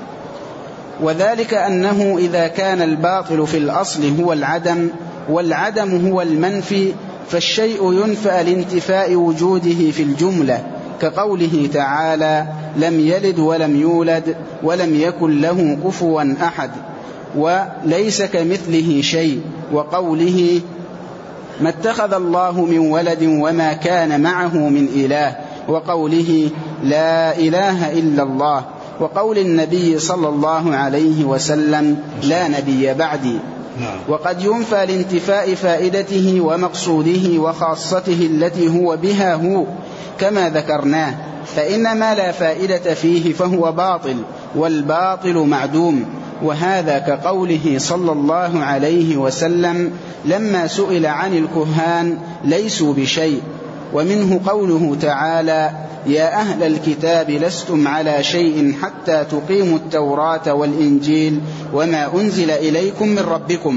وذلك أنه إذا كان الباطل في الأصل هو العدم والعدم هو المنفي، فالشيء ينفى لانتفاء وجوده في الجملة، كقوله تعالى: لم يلد ولم يولد ولم يكن له كفوا أحد، وليس كمثله شيء، وقوله: ما اتخذ الله من ولد وما كان معه من إله، وقوله: لا إله إلا الله، وقول النبي صلى الله عليه وسلم: لا نبي بعدي. وقد ينفى لانتفاء فائدته ومقصوده وخاصته التي هو بها هو، كما ذكرناه، فإن ما لا فائدة فيه فهو باطل، والباطل معدوم. وهذا كقوله صلى الله عليه وسلم لما سئل عن الكهان: ليسوا بشيء. ومنه قوله تعالى: يا أهل الكتاب لستم على شيء حتى تقيموا التوراة والإنجيل وما أنزل إليكم من ربكم.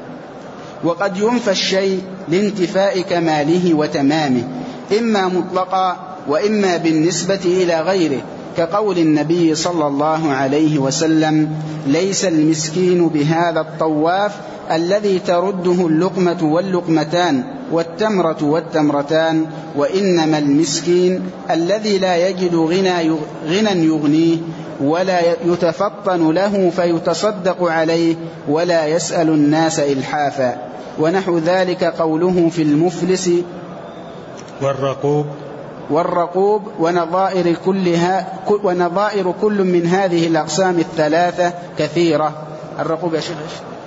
وقد ينفى الشيء لانتفاء كماله وتمامه، إما مطلقا وإما بالنسبة إلى غيره، كقول النبي صلى الله عليه وسلم: ليس المسكين بهذا الطواف الذي ترده اللقمة واللقمتان والتمرة والتمرتان، وإنما المسكين الذي لا يجد غنى يغنيه ولا يتفطن له فيتصدق عليه ولا يسأل الناس إلحافا. ونحو ذلك قوله في المفلس والرقوب ونظائر كل من هذه الأقسام الثلاثة كثيرة. الرقوب يا شيخ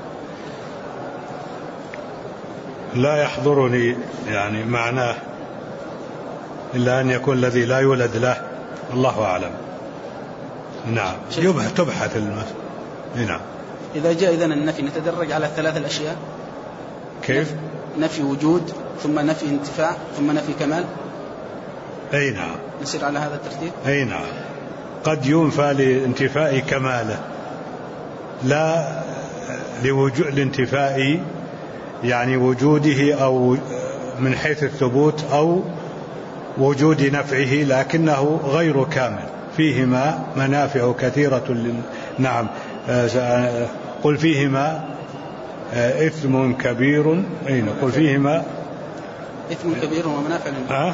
لا يحضرني يعني معناه إلا أن يكون الذي لا يولد له، الله أعلم. نعم، تبحث المسألة. نعم. إذا جاء إذن النفي نتدرج على الثلاث الأشياء. كيف؟ نفي وجود، ثم نفي انتفاع، ثم نفي كمال. أي نعم، نسير على هذا الترتيب. أي نعم. قد ينفى لانتفاء كماله، لا لانتفاء يعني وجوده أو من حيث الثبوت أو وجود نفعه، لكنه غير كامل، فيهما منافع كثيرة نعم. قل فيهما إثم كبير. أين قل فيهما إثم كبير ومنافع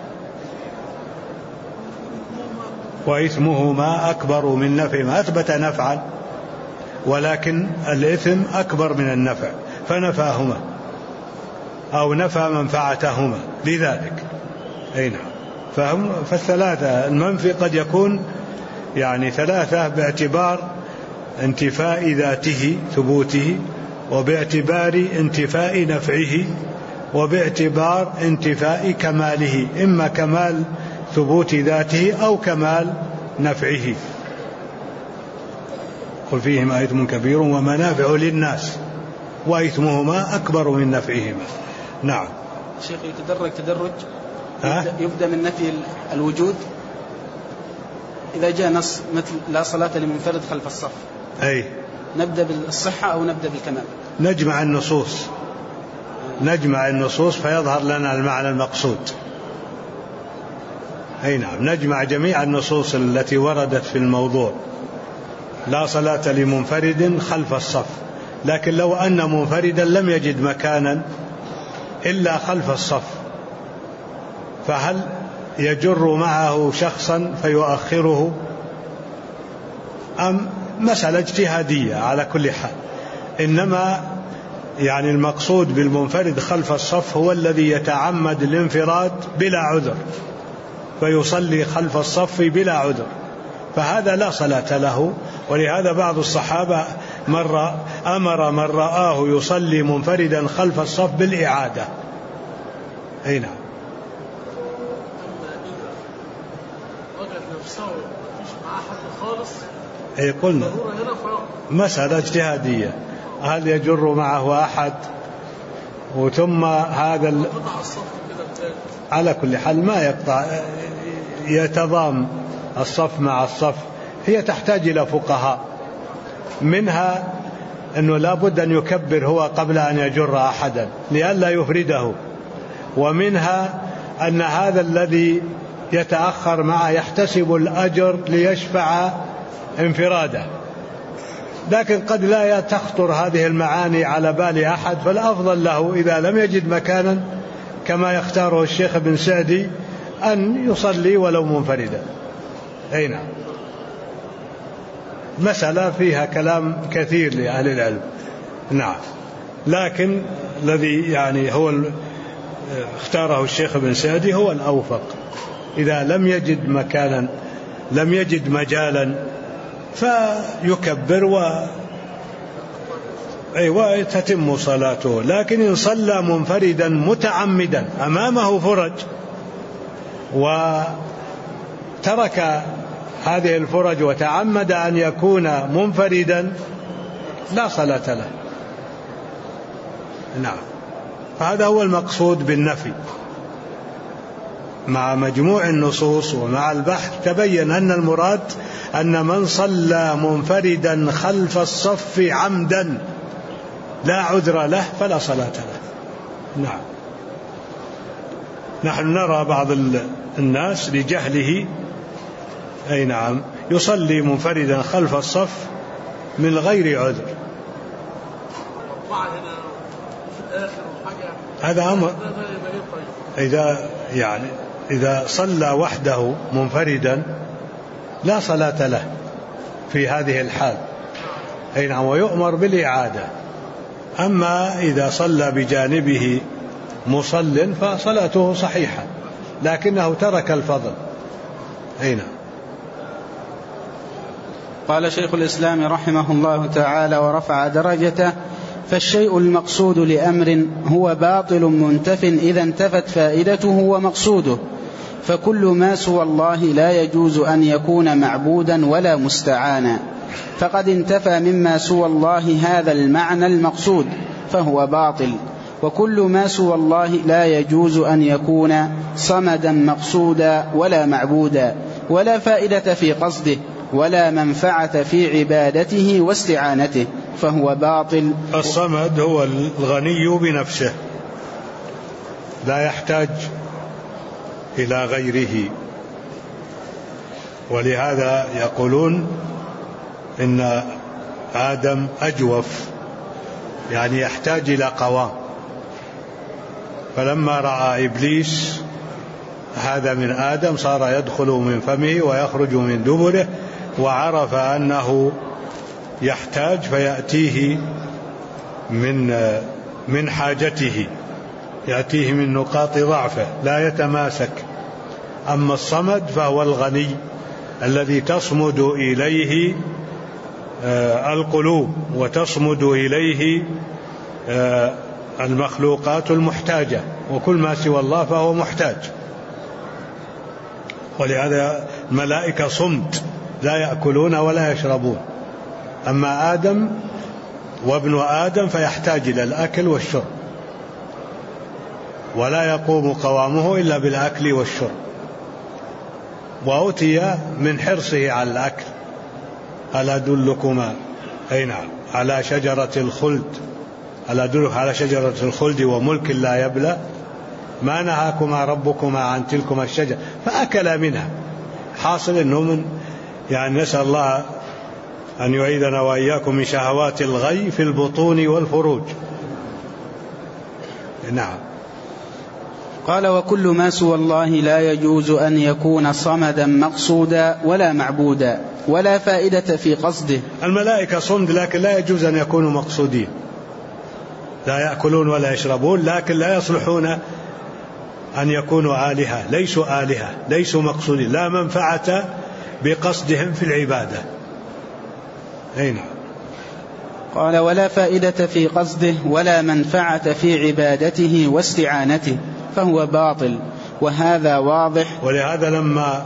وإثمهما أكبر من نفعهما. أثبت نفعا ولكن الإثم أكبر من النفع، فنفاهما أو نفى منفعتهما لذلك. أي نعم. فالثلاثة المنفي قد يكون يعني ثلاثة باعتبار انتفاء ذاته ثبوته، وباعتبار انتفاء نفعه، وباعتبار انتفاء كماله، إما كمال ثبوت ذاته أو كمال نفعه. قل فيهما إثم كبير ومنافع للناس وإثمهما أكبر من نفعهما. نعم. شيخ تدرج يبدأ من نفي الوجود إذا جاء نص مثل لا صلاة لمنفرد خلف الصف. أي نبدأ بالصحة أو نبدأ بالكمال؟ نجمع النصوص فيظهر لنا المعنى المقصود. أي نعم، نجمع جميع النصوص التي وردت في الموضوع. لا صلاة لمنفرد خلف الصف، لكن لو أن منفردا لم يجد مكانا إلا خلف الصف، فهل يجر معه شخصا فيؤخره، أم مسألة اجتهادية؟ على كل حال، إنما يعني المقصود بالمنفرد خلف الصف هو الذي يتعمد الانفراد بلا عذر فيصلي خلف الصف بلا عذر، فهذا لا صلاة له. ولهذا بعض الصحابة أمر من رآه يصلي منفردا خلف الصف بالإعادة. أي نعم. أي قلنا مسألة اجتهادية، هل يجر معه أحد؟ وثم هذا على كل حال ما يقطع، يتضام الصف مع الصف. هي تحتاج إلى فقهاء، منها أنه لا بد أن يكبر هو قبل أن يجر أحدا لئلا يفرده، ومنها أن هذا الذي يتأخر معه يحتسب الأجر ليشفع انفراده، لكن قد لا تخطر هذه المعاني على بال أحد، فالأفضل له إذا لم يجد مكانا كما يختاره الشيخ ابن سعدي أن يصلي ولو منفردا. أي نعم. مسألة فيها كلام كثير لأهل العلم، نعم، لكن الذي يعني هو اختاره الشيخ ابن سعدي هو الأوفق. إذا لم يجد مكانا، لم يجد مجالا، فيكبر وتتم صلاته. لكن إن صلى منفردا متعمدا أمامه فرج وترك هذه الفرج وتعمد أن يكون منفردا لا صلاة له. نعم، فهذا هو المقصود بالنفي. مع مجموع النصوص ومع البحث تبين أن المراد أن من صلى منفردا خلف الصف عمدا لا عذر له فلا صلاة له. نعم. نحن نرى بعض الناس لجهله، أي نعم، يصلي منفردا خلف الصف من غير عذر. هذا أمر إذا صلى وحده منفردا لا صلاة له في هذه الحال، أي نعم، ويؤمر بالإعادة. أما إذا صلى بجانبه مصل فصلاته صحيحة، لكنه ترك الفضل. أي نعم. قال شيخ الإسلام رحمه الله تعالى ورفع درجته: فالشيء المقصود لأمر هو باطل منتف إذا انتفت فائدته ومقصوده، فكل ما سوى الله لا يجوز أن يكون معبودا ولا مستعانا، فقد انتفى مما سوى الله هذا المعنى المقصود فهو باطل. وكل ما سوى الله لا يجوز أن يكون صمدا مقصودا ولا معبودا، ولا فائدة في قصده ولا منفعة في عبادته واستعانته، فهو باطل. الصمد هو الغني بنفسه لا يحتاج إلى غيره، ولهذا يقولون إن آدم أجوف، يعني يحتاج إلى قوام. فلما رأى إبليس هذا من آدم صار يدخل من فمه ويخرج من دبره، وعرف أنه يحتاج فيأتيه من حاجته، يأتيه من نقاط ضعفه، لا يتماسك. أما الصمد فهو الغني الذي تصمد إليه القلوب وتصمد إليه المخلوقات المحتاجة، وكل ما سوى الله فهو محتاج. ولهذا الملائكة صمت لا يأكلون ولا يشربون. أما آدم وابن آدم فيحتاج إلى الأكل والشرب، ولا يقوم قوامه إلا بالأكل والشرب، وأوتي من حرصه على الأكل. هل أدلكما؟ أي نعم، على شجرة الخلد، ألا أدلك على شجرة الخلد وملك لا يبلى، ما نهاكما ربكما عن تلكما الشجرة فأكلا منها. حاصل أنه من يعني نسأل الله أن يعيذنا وإياكم من شهوات الغي في البطون والفروج. نعم. قال: وكل ما سوى الله لا يجوز أن يكون صمدا مقصودا ولا معبودا ولا فائدة في قصده. الملائكة صمد لكن لا يجوز أن يكونوا مقصودين، لا يأكلون ولا يشربون لكن لا يصلحون أن يكونوا آلهة، ليسوا آلهة، ليسوا مقصودين، لا منفعة بقصدهم في العبادة. أي نعم. قال: ولا فائدة في قصده ولا منفعة في عبادته واستعانته فهو باطل، وهذا واضح. ولهذا لما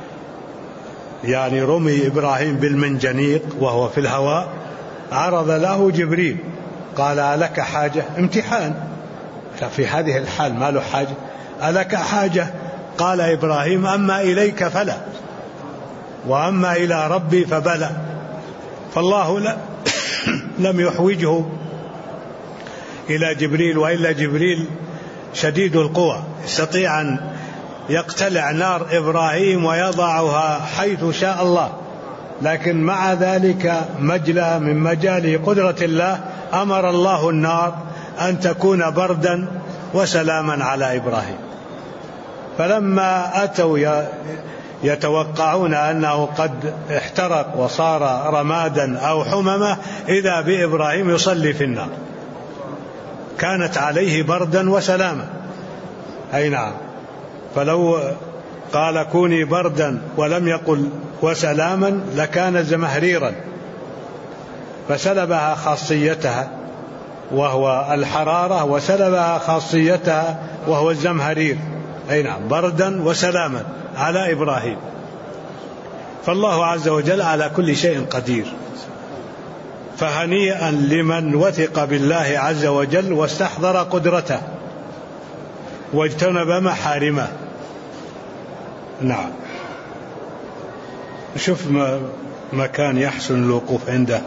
يعني رمي إبراهيم بالمنجنيق وهو في الهواء عرض له جبريل قال: ألك حاجة؟ امتحان في هذه الحال، ما له حاجة. ألك حاجة؟ قال إبراهيم: أما إليك فلا، وأما إلى ربي فبلى. فالله لم يحوجه إلى جبريل، وإلا جبريل شديد القوى يستطيع أن يقتلع نار إبراهيم ويضعها حيث شاء الله، لكن مع ذلك مجلى من مجال قدرة الله أمر الله النار أن تكون بردا وسلاما على إبراهيم. فلما أتوا يتوقعون أنه قد احترق وصار رمادا أو حممة إذا بإبراهيم يصلي في النار، كانت عليه بردا وسلاما. أي نعم. فلو قال كوني بردا ولم يقل وسلاما لكان زمهريرا، فسلبها خاصيتها وهو الحرارة، وسلبها خاصيتها وهو الزمهرير. أي نعم، بردا وسلاما على إبراهيم. فالله عز وجل على كل شيء قدير، فهنيئا لمن وثق بالله عز وجل واستحضر قدرته واجتنب محارمه. نعم. شوف مكان يحسن الوقوف عنده.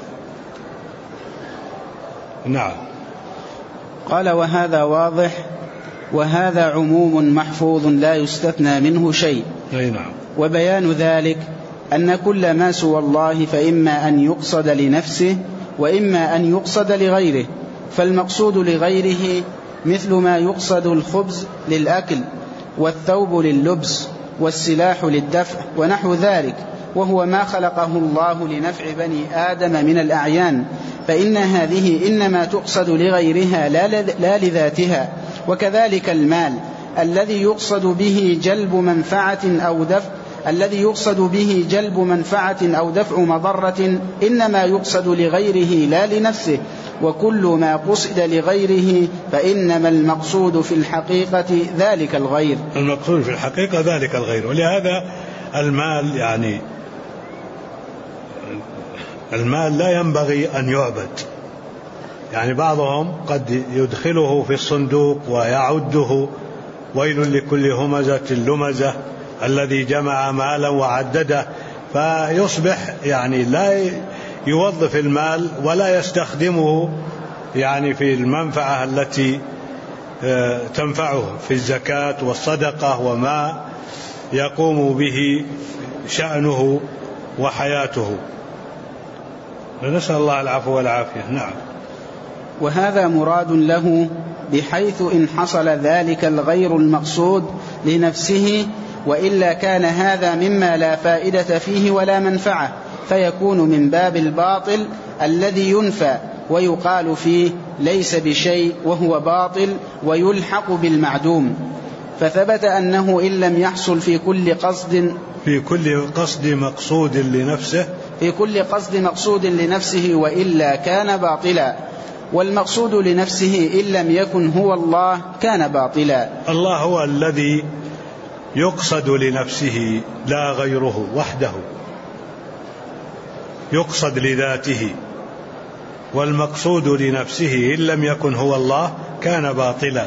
نعم. قال: وهذا واضح، وهذا عموم محفوظ لا يستثنى منه شيء. أي نعم. وبيان ذلك أن كل ما سوى الله فإما أن يقصد لنفسه وإما أن يقصد لغيره، فالمقصود لغيره مثل ما يقصد الخبز للأكل والثوب لللبس والسلاح للدفع ونحو ذلك، وهو ما خلقه الله لنفع بني آدم من الأعيان، فإن هذه إنما تقصد لغيرها لا لذاتها. وكذلك المال الذي يقصد به جلب منفعة أو دفع مضرة إنما يقصد لغيره لا لنفسه، وكل ما قصد لغيره فإنما المقصود في الحقيقة ذلك الغير. المقصود في الحقيقة ذلك الغير. ولهذا المال يعني المال لا ينبغي أن يعبد. يعني بعضهم قد يدخله في الصندوق ويعده، ويل لكل همزة لمزة الذي جمع مالا وعدده، فيصبح يعني لا يوظف المال ولا يستخدمه يعني في المنفعة التي تنفعه في الزكاة والصدقة وما يقوم به شأنه وحياته. نسأل الله العفو والعافية. نعم. وهذا مراد له بحيث إن حصل ذلك الغير المقصود لنفسه، وإلا كان هذا مما لا فائدة فيه ولا منفعة، فيكون من باب الباطل الذي ينفى ويقال فيه ليس بشيء وهو باطل ويلحق بالمعدوم. فثبت أنه إن لم يحصل في كل قصد مقصود لنفسه وإلا كان باطلا، والمقصود لنفسه إن لم يكن هو الله كان باطلا. الله هو الذي يقصد لنفسه لا غيره وحده، يقصد لذاته، والمقصود لنفسه إن لم يكن هو الله كان باطلا.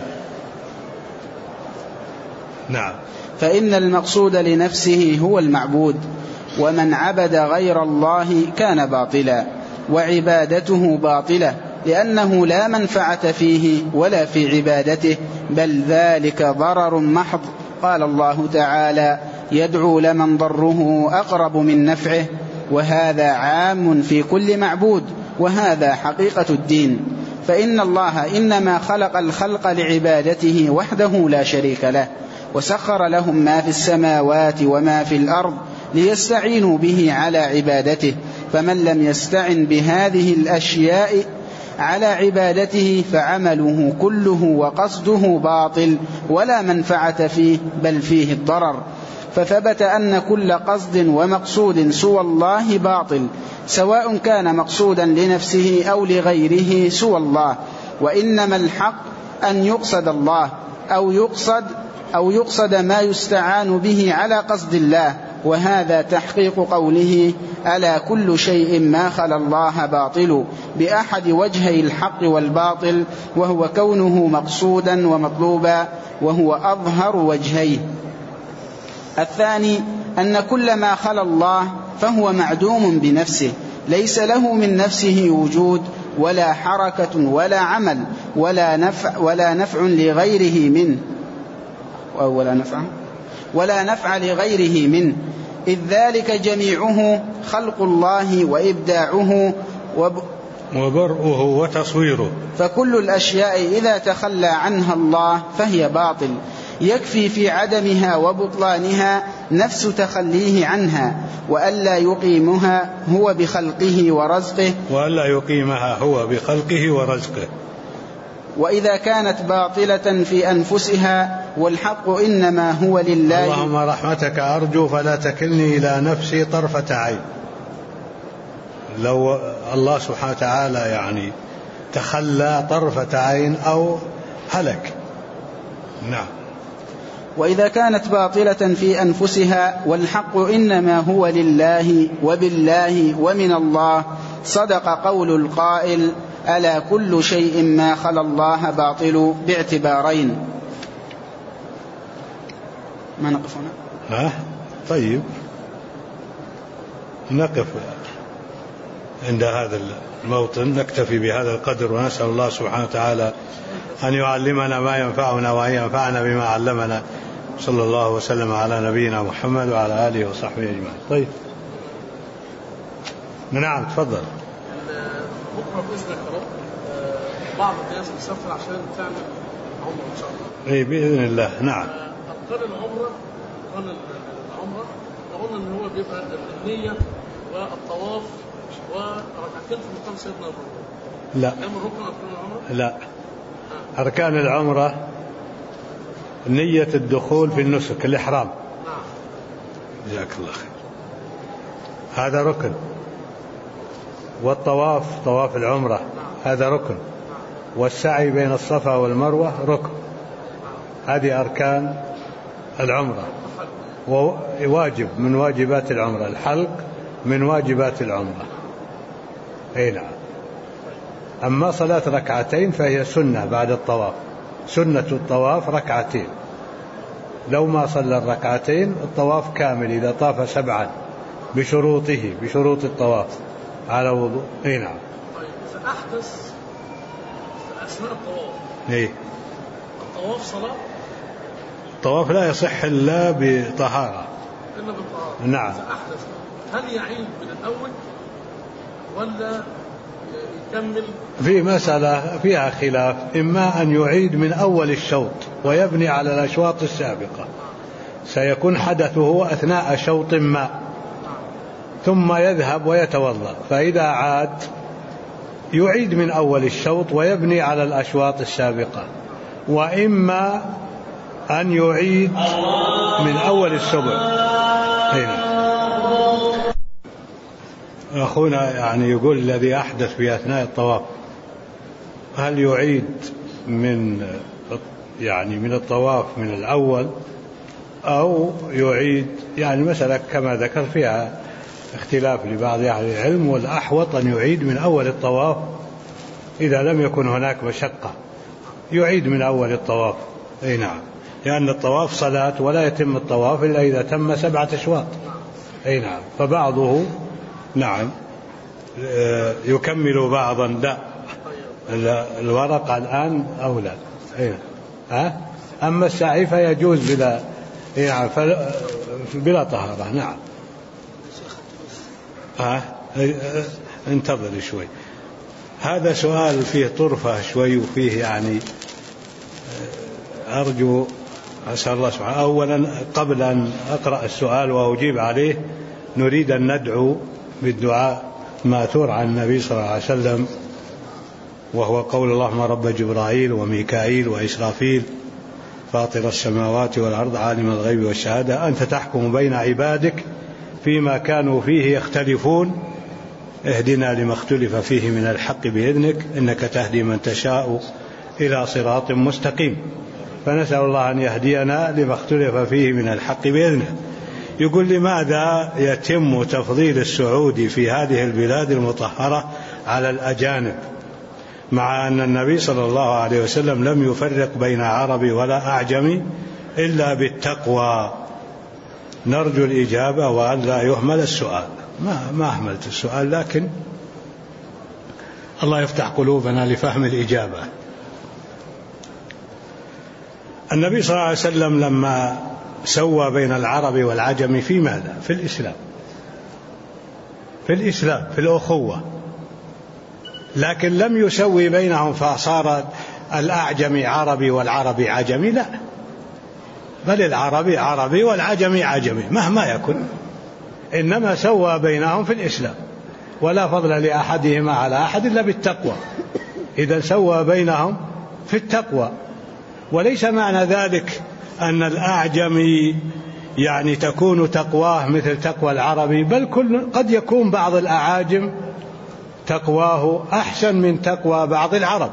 نعم. فإن المقصود لنفسه هو المعبود، ومن عبد غير الله كان باطلا. وعبادته باطلة، لأنه لا منفعة فيه ولا في عبادته، بل ذلك ضرر محض. قال الله تعالى: يدعو لمن ضره أقرب من نفعه، وهذا عام في كل معبود، وهذا حقيقة الدين. فإن الله إنما خلق الخلق لعبادته وحده لا شريك له، وسخر لهم ما في السماوات وما في الأرض ليستعينوا به على عبادته، فمن لم يستعن بهذه الأشياء على عبادته فعمله كله وقصده باطل ولا منفعة فيه، بل فيه الضرر. فثبت أن كل قصد ومقصود سوى الله باطل، سواء كان مقصودا لنفسه أو لغيره سوى الله، وإنما الحق أن يقصد الله أو يقصد ما يستعان به على قصد الله، وهذا تحقيق قوله: ألا كل شيء ما خلا الله باطل، بأحد وجهي الحق والباطل، وهو كونه مقصودا ومطلوبا، وهو أظهر وجهيه. الثاني أن كل ما خلا الله فهو معدوم بنفسه، ليس له من نفسه وجود ولا حركة ولا عمل ولا نفع لغيره منه ولا نفع لغيره منه، إذ ذلك جميعه خلق الله وإبداعه وبرؤه وتصويره. فكل الأشياء إذا تخلى عنها الله فهي باطل، يكفي في عدمها وبطلانها نفس تخليه عنها، وألا يقيمها هو بخلقه ورزقه. وإذا كانت باطلة في أنفسها والحق إنما هو لله. اللهم رحمتك أرجو فلا تكلني إلى نفسي طرفة عين. لو الله سبحانه وتعالى يعني تخلى طرفة عين أو هلك. نعم. وإذا كانت باطلة في أنفسها والحق إنما هو لله وبالله ومن الله، صدق قول القائل: ألا كل شيء ما خلا الله باطل، باعتبارين. ما نقف هنا؟ طيب نقف عند هذا الموطن، نكتفي بهذا القدر، ونسأل الله سبحانه وتعالى أن يعلمنا ما ينفعنا وأن ينفعنا بما علمنا. صلى الله وسلم على نبينا محمد وعلى آله وصحبه أجمعين. طيب نعم تفضل. بكرة بإذنك يا رب بعض الناس بيسافر عشان تعمل عمرة إن شاء الله. بإذن الله. نعم. أركان العمرة قلنا إن هو بيبقى النية والطواف وركعتين في مقام سيدنا الركن. لا. كم الركن أركان العمرة؟ لا. أركان العمرة نية الدخول في النسك، الإحرام. نعم. جزاك الله خير. هذا ركن. والطواف، طواف العمرة، هذا ركن. والسعي بين الصفا والمروة ركن. هذه أركان العمرة، وواجب من واجبات العمرة. الحلق من واجبات العمرة. أي نعم. أما صلاة ركعتين فهي سنة بعد الطواف. سنة الطواف ركعتين، لو ما صلى الركعتين الطواف كامل إذا طاف 7 بشروطه، بشروط الطواف على وضوء. اي نعم. طيب إذا أحدث أثناء الطواف، الطواف صلاة؟ الطواف لا يصح إلا بطهارة. إلا بالطهارة. نعم. إذا أحدث هل يعيد من الأول ولا يكمل؟ في مسألة فيها خلاف، إما أن يعيد من أول الشوط ويبني على الأشواط السابقة، سيكون حدثه أثناء شوط ما، ثم يذهب ويتوضأ، فإذا عاد يعيد من أول الشوط ويبني على الأشواط السابقة. وإما أن يعيد من أول السبع. هنا أخونا يعني يقول الذي أحدث في أثناء الطواف هل يعيد من الطواف من الأول أو يعيد؟ يعني مسألة كما ذكر فيها اختلاف لبعض أهل العلم، والأحوط أن يعيد من أول الطواف إذا لم يكن هناك مشقة، يعيد من أول الطواف. أي نعم، لأن الطواف صلاة ولا يتم الطواف إلا إذا تم 7 أشواط. أي نعم. فبعضه نعم يكمل بعضا، لا الورق الآن أولى. أما السعي فيجوز بلا طهارة. نعم. انتظر شوي، هذا سؤال فيه طرفة شوي وفيه يعني أرجو أسأل الله سبحانه. أولا قبل أن أقرأ السؤال وأجيب عليه نريد أن ندعو بالدعاء ماثور عن النبي صلى الله عليه وسلم، وهو قول اللهم رب جبرائيل وميكائيل وإسرافيل فاطر السماوات والأرض عالم الغيب والشهادة أنت تحكم بين عبادك فيما كانوا فيه يختلفون اهدنا لما اختلف فيه من الحق بإذنك إنك تهدي من تشاء إلى صراط مستقيم. فنسأل الله أن يهدينا لما اختلف فيه من الحق بإذنه. يقول لماذا يتم تفضيل السعودي في هذه البلاد المطهرة على الأجانب، مع أن النبي صلى الله عليه وسلم لم يفرق بين عربي ولا أعجمي إلا بالتقوى؟ نرجو الإجابة وأن لا يهمل السؤال. ما أهملت السؤال، لكن الله يفتح قلوبنا لفهم الإجابة. النبي صلى الله عليه وسلم لما سوى بين العرب والعجم في ماذا؟ في الإسلام في الأخوة، لكن لم يسوي بينهم فصار الأعجمي عربي والعربي عجمي، لا، بل العربي عربي والعجمي عجمي مهما يكن، إنما سوى بينهم في الإسلام، ولا فضل لأحدهما على أحد إلا بالتقوى. إذا سوى بينهم في التقوى، وليس معنى ذلك أن الأعجمي يعني تكون تقواه مثل تقوى العربي، بل قد يكون بعض الأعاجم تقواه أحسن من تقوى بعض العرب.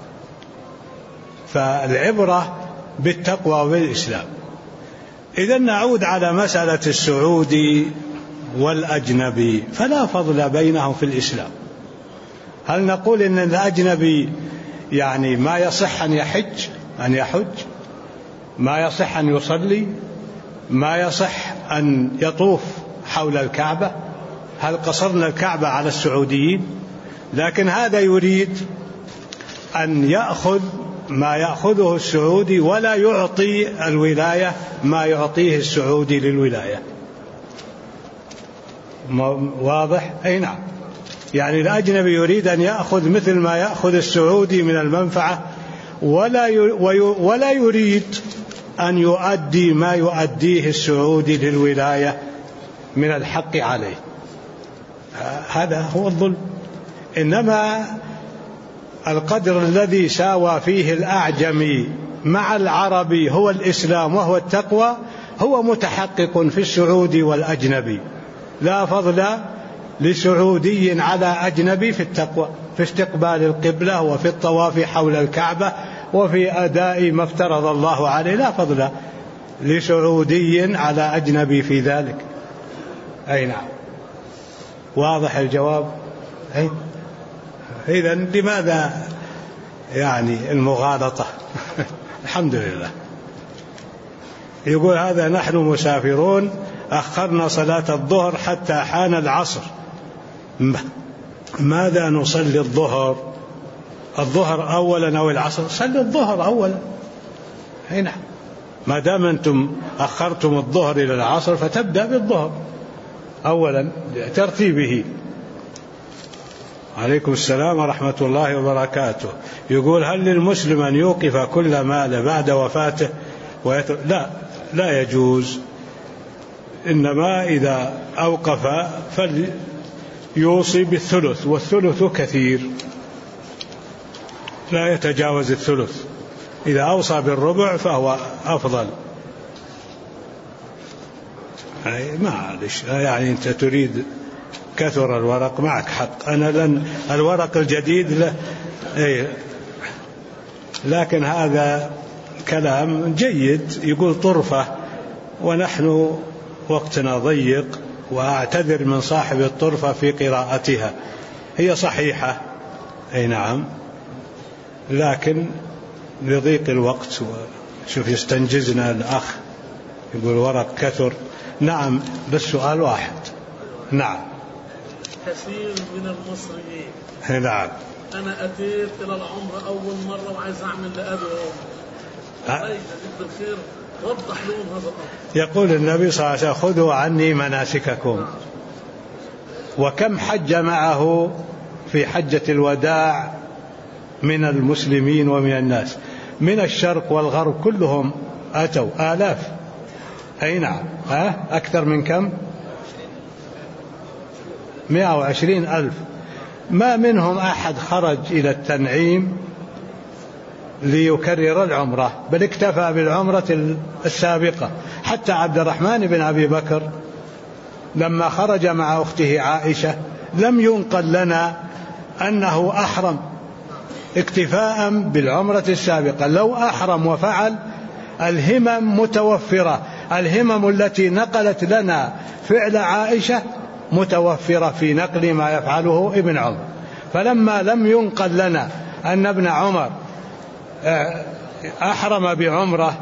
فالعبرة بالتقوى والإسلام. إذا نعود على مسألة السعودي والأجنبي، فلا فضل بينهم في الإسلام. هل نقول إن الأجنبي يعني ما يصح أن يحج، ما يصح أن يصلي، ما يصح أن يطوف حول الكعبة؟ هل قصرنا الكعبة على السعوديين؟ لكن هذا يريد أن يأخذ ما يأخذه السعودي ولا يعطي الولاية ما يعطيه السعودي للولاية. واضح؟ أي نعم. يعني الأجنبي يريد أن يأخذ مثل ما يأخذ السعودي من المنفعة، ولا يريد أن يؤدي ما يؤديه السعودي للولاية من الحق عليه. هذا هو الظلم. إنما القدر الذي ساوى فيه الأعجمي مع العربي هو الإسلام وهو التقوى، هو متحقق في السعودي والأجنبي. لا فضل لسعودي على أجنبي في التقوى، في استقبال القبلة وفي الطواف حول الكعبة وفي أداء ما افترض الله عليه، لا فضل لسعودي على أجنبي في ذلك. أي نعم. واضح الجواب؟ إذن لماذا يعني المغالطة؟ الحمد لله. يقول هذا نحن مسافرون أخرنا صلاة الظهر حتى حان العصر، ماذا نصلي الظهر أولا أو العصر؟ صلي الظهر أولا. هنا ما دام أنتم أخرتم الظهر إلى العصر فتبدأ بالظهر أولا ترتيبه. عليكم السلام ورحمة الله وبركاته. يقول هل للمسلم أن يوقف كل مال بعد وفاته لا يجوز، إنما إذا أوقف فليوصي بالثلث، والثلث كثير لا يتجاوز الثلث. إذا أوصى بالربع فهو أفضل. معلش يعني أنت تريد كثر الورق، معك حق، أنا الورق الجديد لكن هذا كلام جيد. يقول طرفة ونحن وقتنا ضيق، وأعتذر من صاحب الطرفة في قراءتها، هي صحيحة أي نعم، لكن لضيق الوقت. شوف يستنجزنا الأخ يقول ورق كثر. نعم بس سؤال واحد. نعم كثير من المصريين. نعم. أنا أتيت إلى العمرة أول مرة وعايز أعمل لأبي وأمي. الله يجزيك بالخير، وضح لهم هذا الأمر. يقول النبي صلى الله عليه وسلم: خذوا عني مناسككم. وكم حج معه في حجة الوداع من المسلمين ومن الناس من الشرق والغرب، كلهم أتوا آلاف. أي نعم. أكثر من كم؟ 120,000. ما منهم أحد خرج إلى التنعيم ليكرر العمرة، بل اكتفى بالعمرة السابقة. حتى عبد الرحمن بن أبي بكر لما خرج مع أخته عائشة لم ينقل لنا أنه أحرم، اكتفاء بالعمرة السابقة. لو أحرم وفعل، الهمم متوفرة، الهمم التي نقلت لنا فعل عائشة متوفرة في نقل ما يفعله ابن عمر. فلما لم ينقل لنا أن ابن عمر أحرم بعمرة،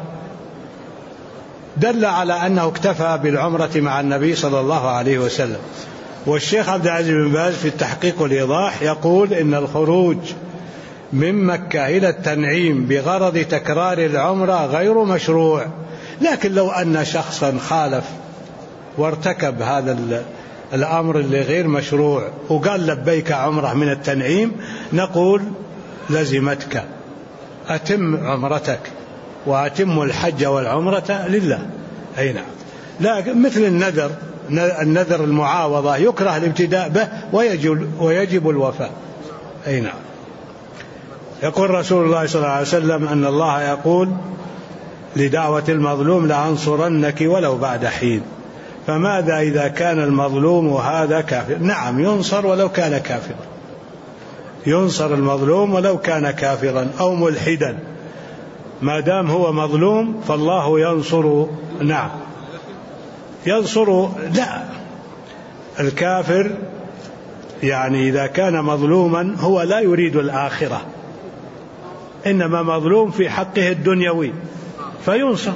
دل على أنه اكتفى بالعمرة مع النبي صلى الله عليه وسلم. والشيخ عبد العزيز بن باز في التحقيق والإيضاح يقول إن الخروج من مكة إلى التنعيم بغرض تكرار العمرة غير مشروع. لكن لو أن شخصا خالف وارتكب هذا الأمر اللي غير مشروع وقال لبيك عمرة من التنعيم، نقول لزمتك، أتم عمرتك وأتم الحج والعمرة لله. أي نعم. لكن مثل النذر المعاوضة يكره الابتداء به ويجب الوفاء. أي نعم. يقول رسول الله صلى الله عليه وسلم أن الله يقول لدعوة المظلوم: لأنصرنك ولو بعد حين. فماذا إذا كان المظلوم هذا كافر؟ نعم، ينصر ولو كان كافرا، ينصر المظلوم ولو كان كافرا أو ملحدا، ما دام هو مظلوم فالله ينصر. نعم، ينصر. لا، الكافر يعني إذا كان مظلوما هو لا يريد الآخرة، إنما مظلوم في حقه الدنيوي فينصر.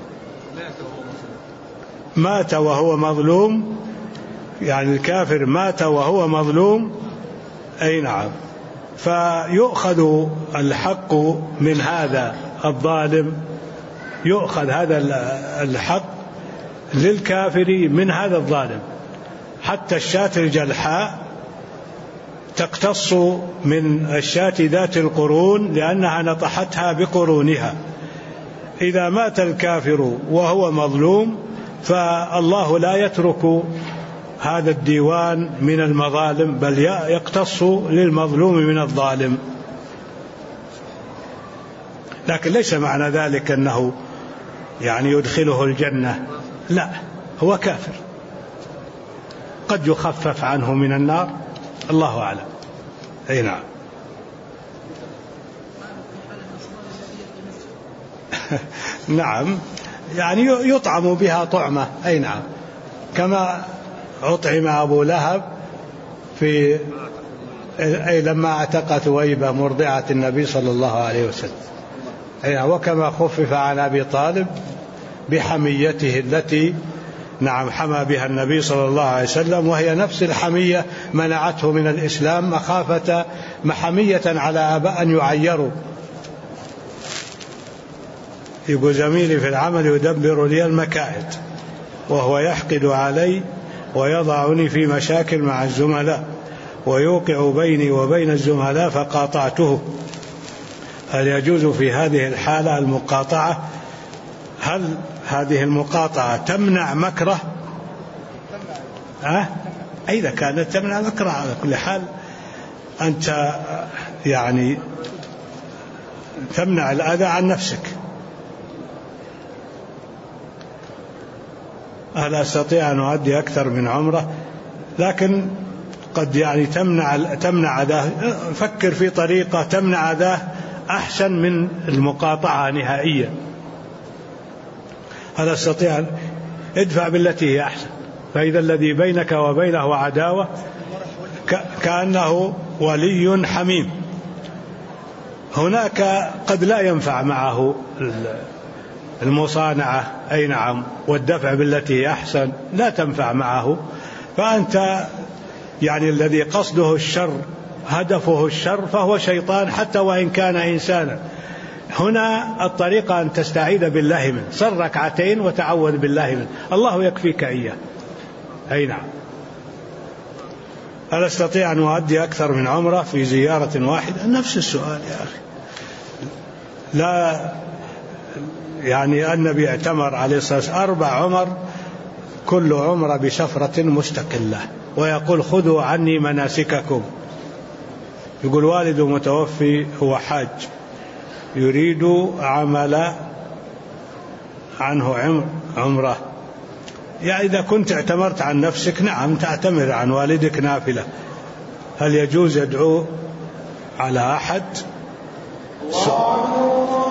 مات وهو مظلوم، يعني الكافر مات وهو مظلوم. أي نعم. فيؤخذ الحق من هذا الظالم، يؤخذ هذا الحق للكافر من هذا الظالم. حتى الشاة الجلحاء تقتص من الشاة ذات القرون لأنها نطحتها بقرونها. إذا مات الكافر وهو مظلوم فالله لا يترك هذا الديوان من المظالم، بل يقتص للمظلوم من الظالم. لكن ليس معنى ذلك أنه يعني يدخله الجنة، لا، هو كافر، قد يخفف عنه من النار، الله أعلم. أي نعم. نعم، يعني يطعم بها طعمة. أي نعم، كما أطعم أبو لهب في لما اعتق ثويبة مرضعة النبي صلى الله عليه وسلم. أي نعم. وكما خفف عن أبي طالب بحميته التي نعم حمى بها النبي صلى الله عليه وسلم، وهي نفس الحمية منعته من الإسلام مخافة محمية على آباء أن يعيروا. يقول: زميلي في العمل يدبر لي المكائد وهو يحقد علي ويضعني في مشاكل مع الزملاء ويوقع بيني وبين الزملاء فقاطعته. هل يجوز في هذه الحالة المقاطعة؟ هل هذه المقاطعة تمنع مكره؟ إذا كانت تمنع مكره على كل حال أنت يعني تمنع الأذى عن نفسك. هل أستطيع أن أؤدي أكثر من عمرة؟ لكن قد يعني تمنع أذاه. فكر في طريقة تمنع أذاه أحسن من المقاطعة نهائيا. هل أستطيع؟ ادفع بالتي هي أحسن، فإذا الذي بينك وبينه عداوة كأنه ولي حميم. هناك قد لا ينفع معه المصانعة. أي نعم. والدفع بالتي هي أحسن لا تنفع معه، فأنت يعني الذي قصده الشر هدفه الشر فهو شيطان حتى وإن كان إنسانا. هنا الطريقة أن تستعيذ بالله منه، صل ركعتين وتعوذ بالله منه، الله يكفيك إياه. أي نعم. هل أستطيع أن أؤدي أكثر من عمرة في زيارة واحدة؟ نفس السؤال يا أخي. لا يعني النبي اعتمر عليه الصلاة والسلام 4 عمر، كل عمرة بسفرة مستقلة، ويقول خذوا عني مناسككم. يقول والده متوفي هو حاج يريد عمل عنه عمره. يعني إذا كنت اعتمرت عن نفسك نعم تعتمر عن والدك نافلة. هل يجوز يدعو على أحد؟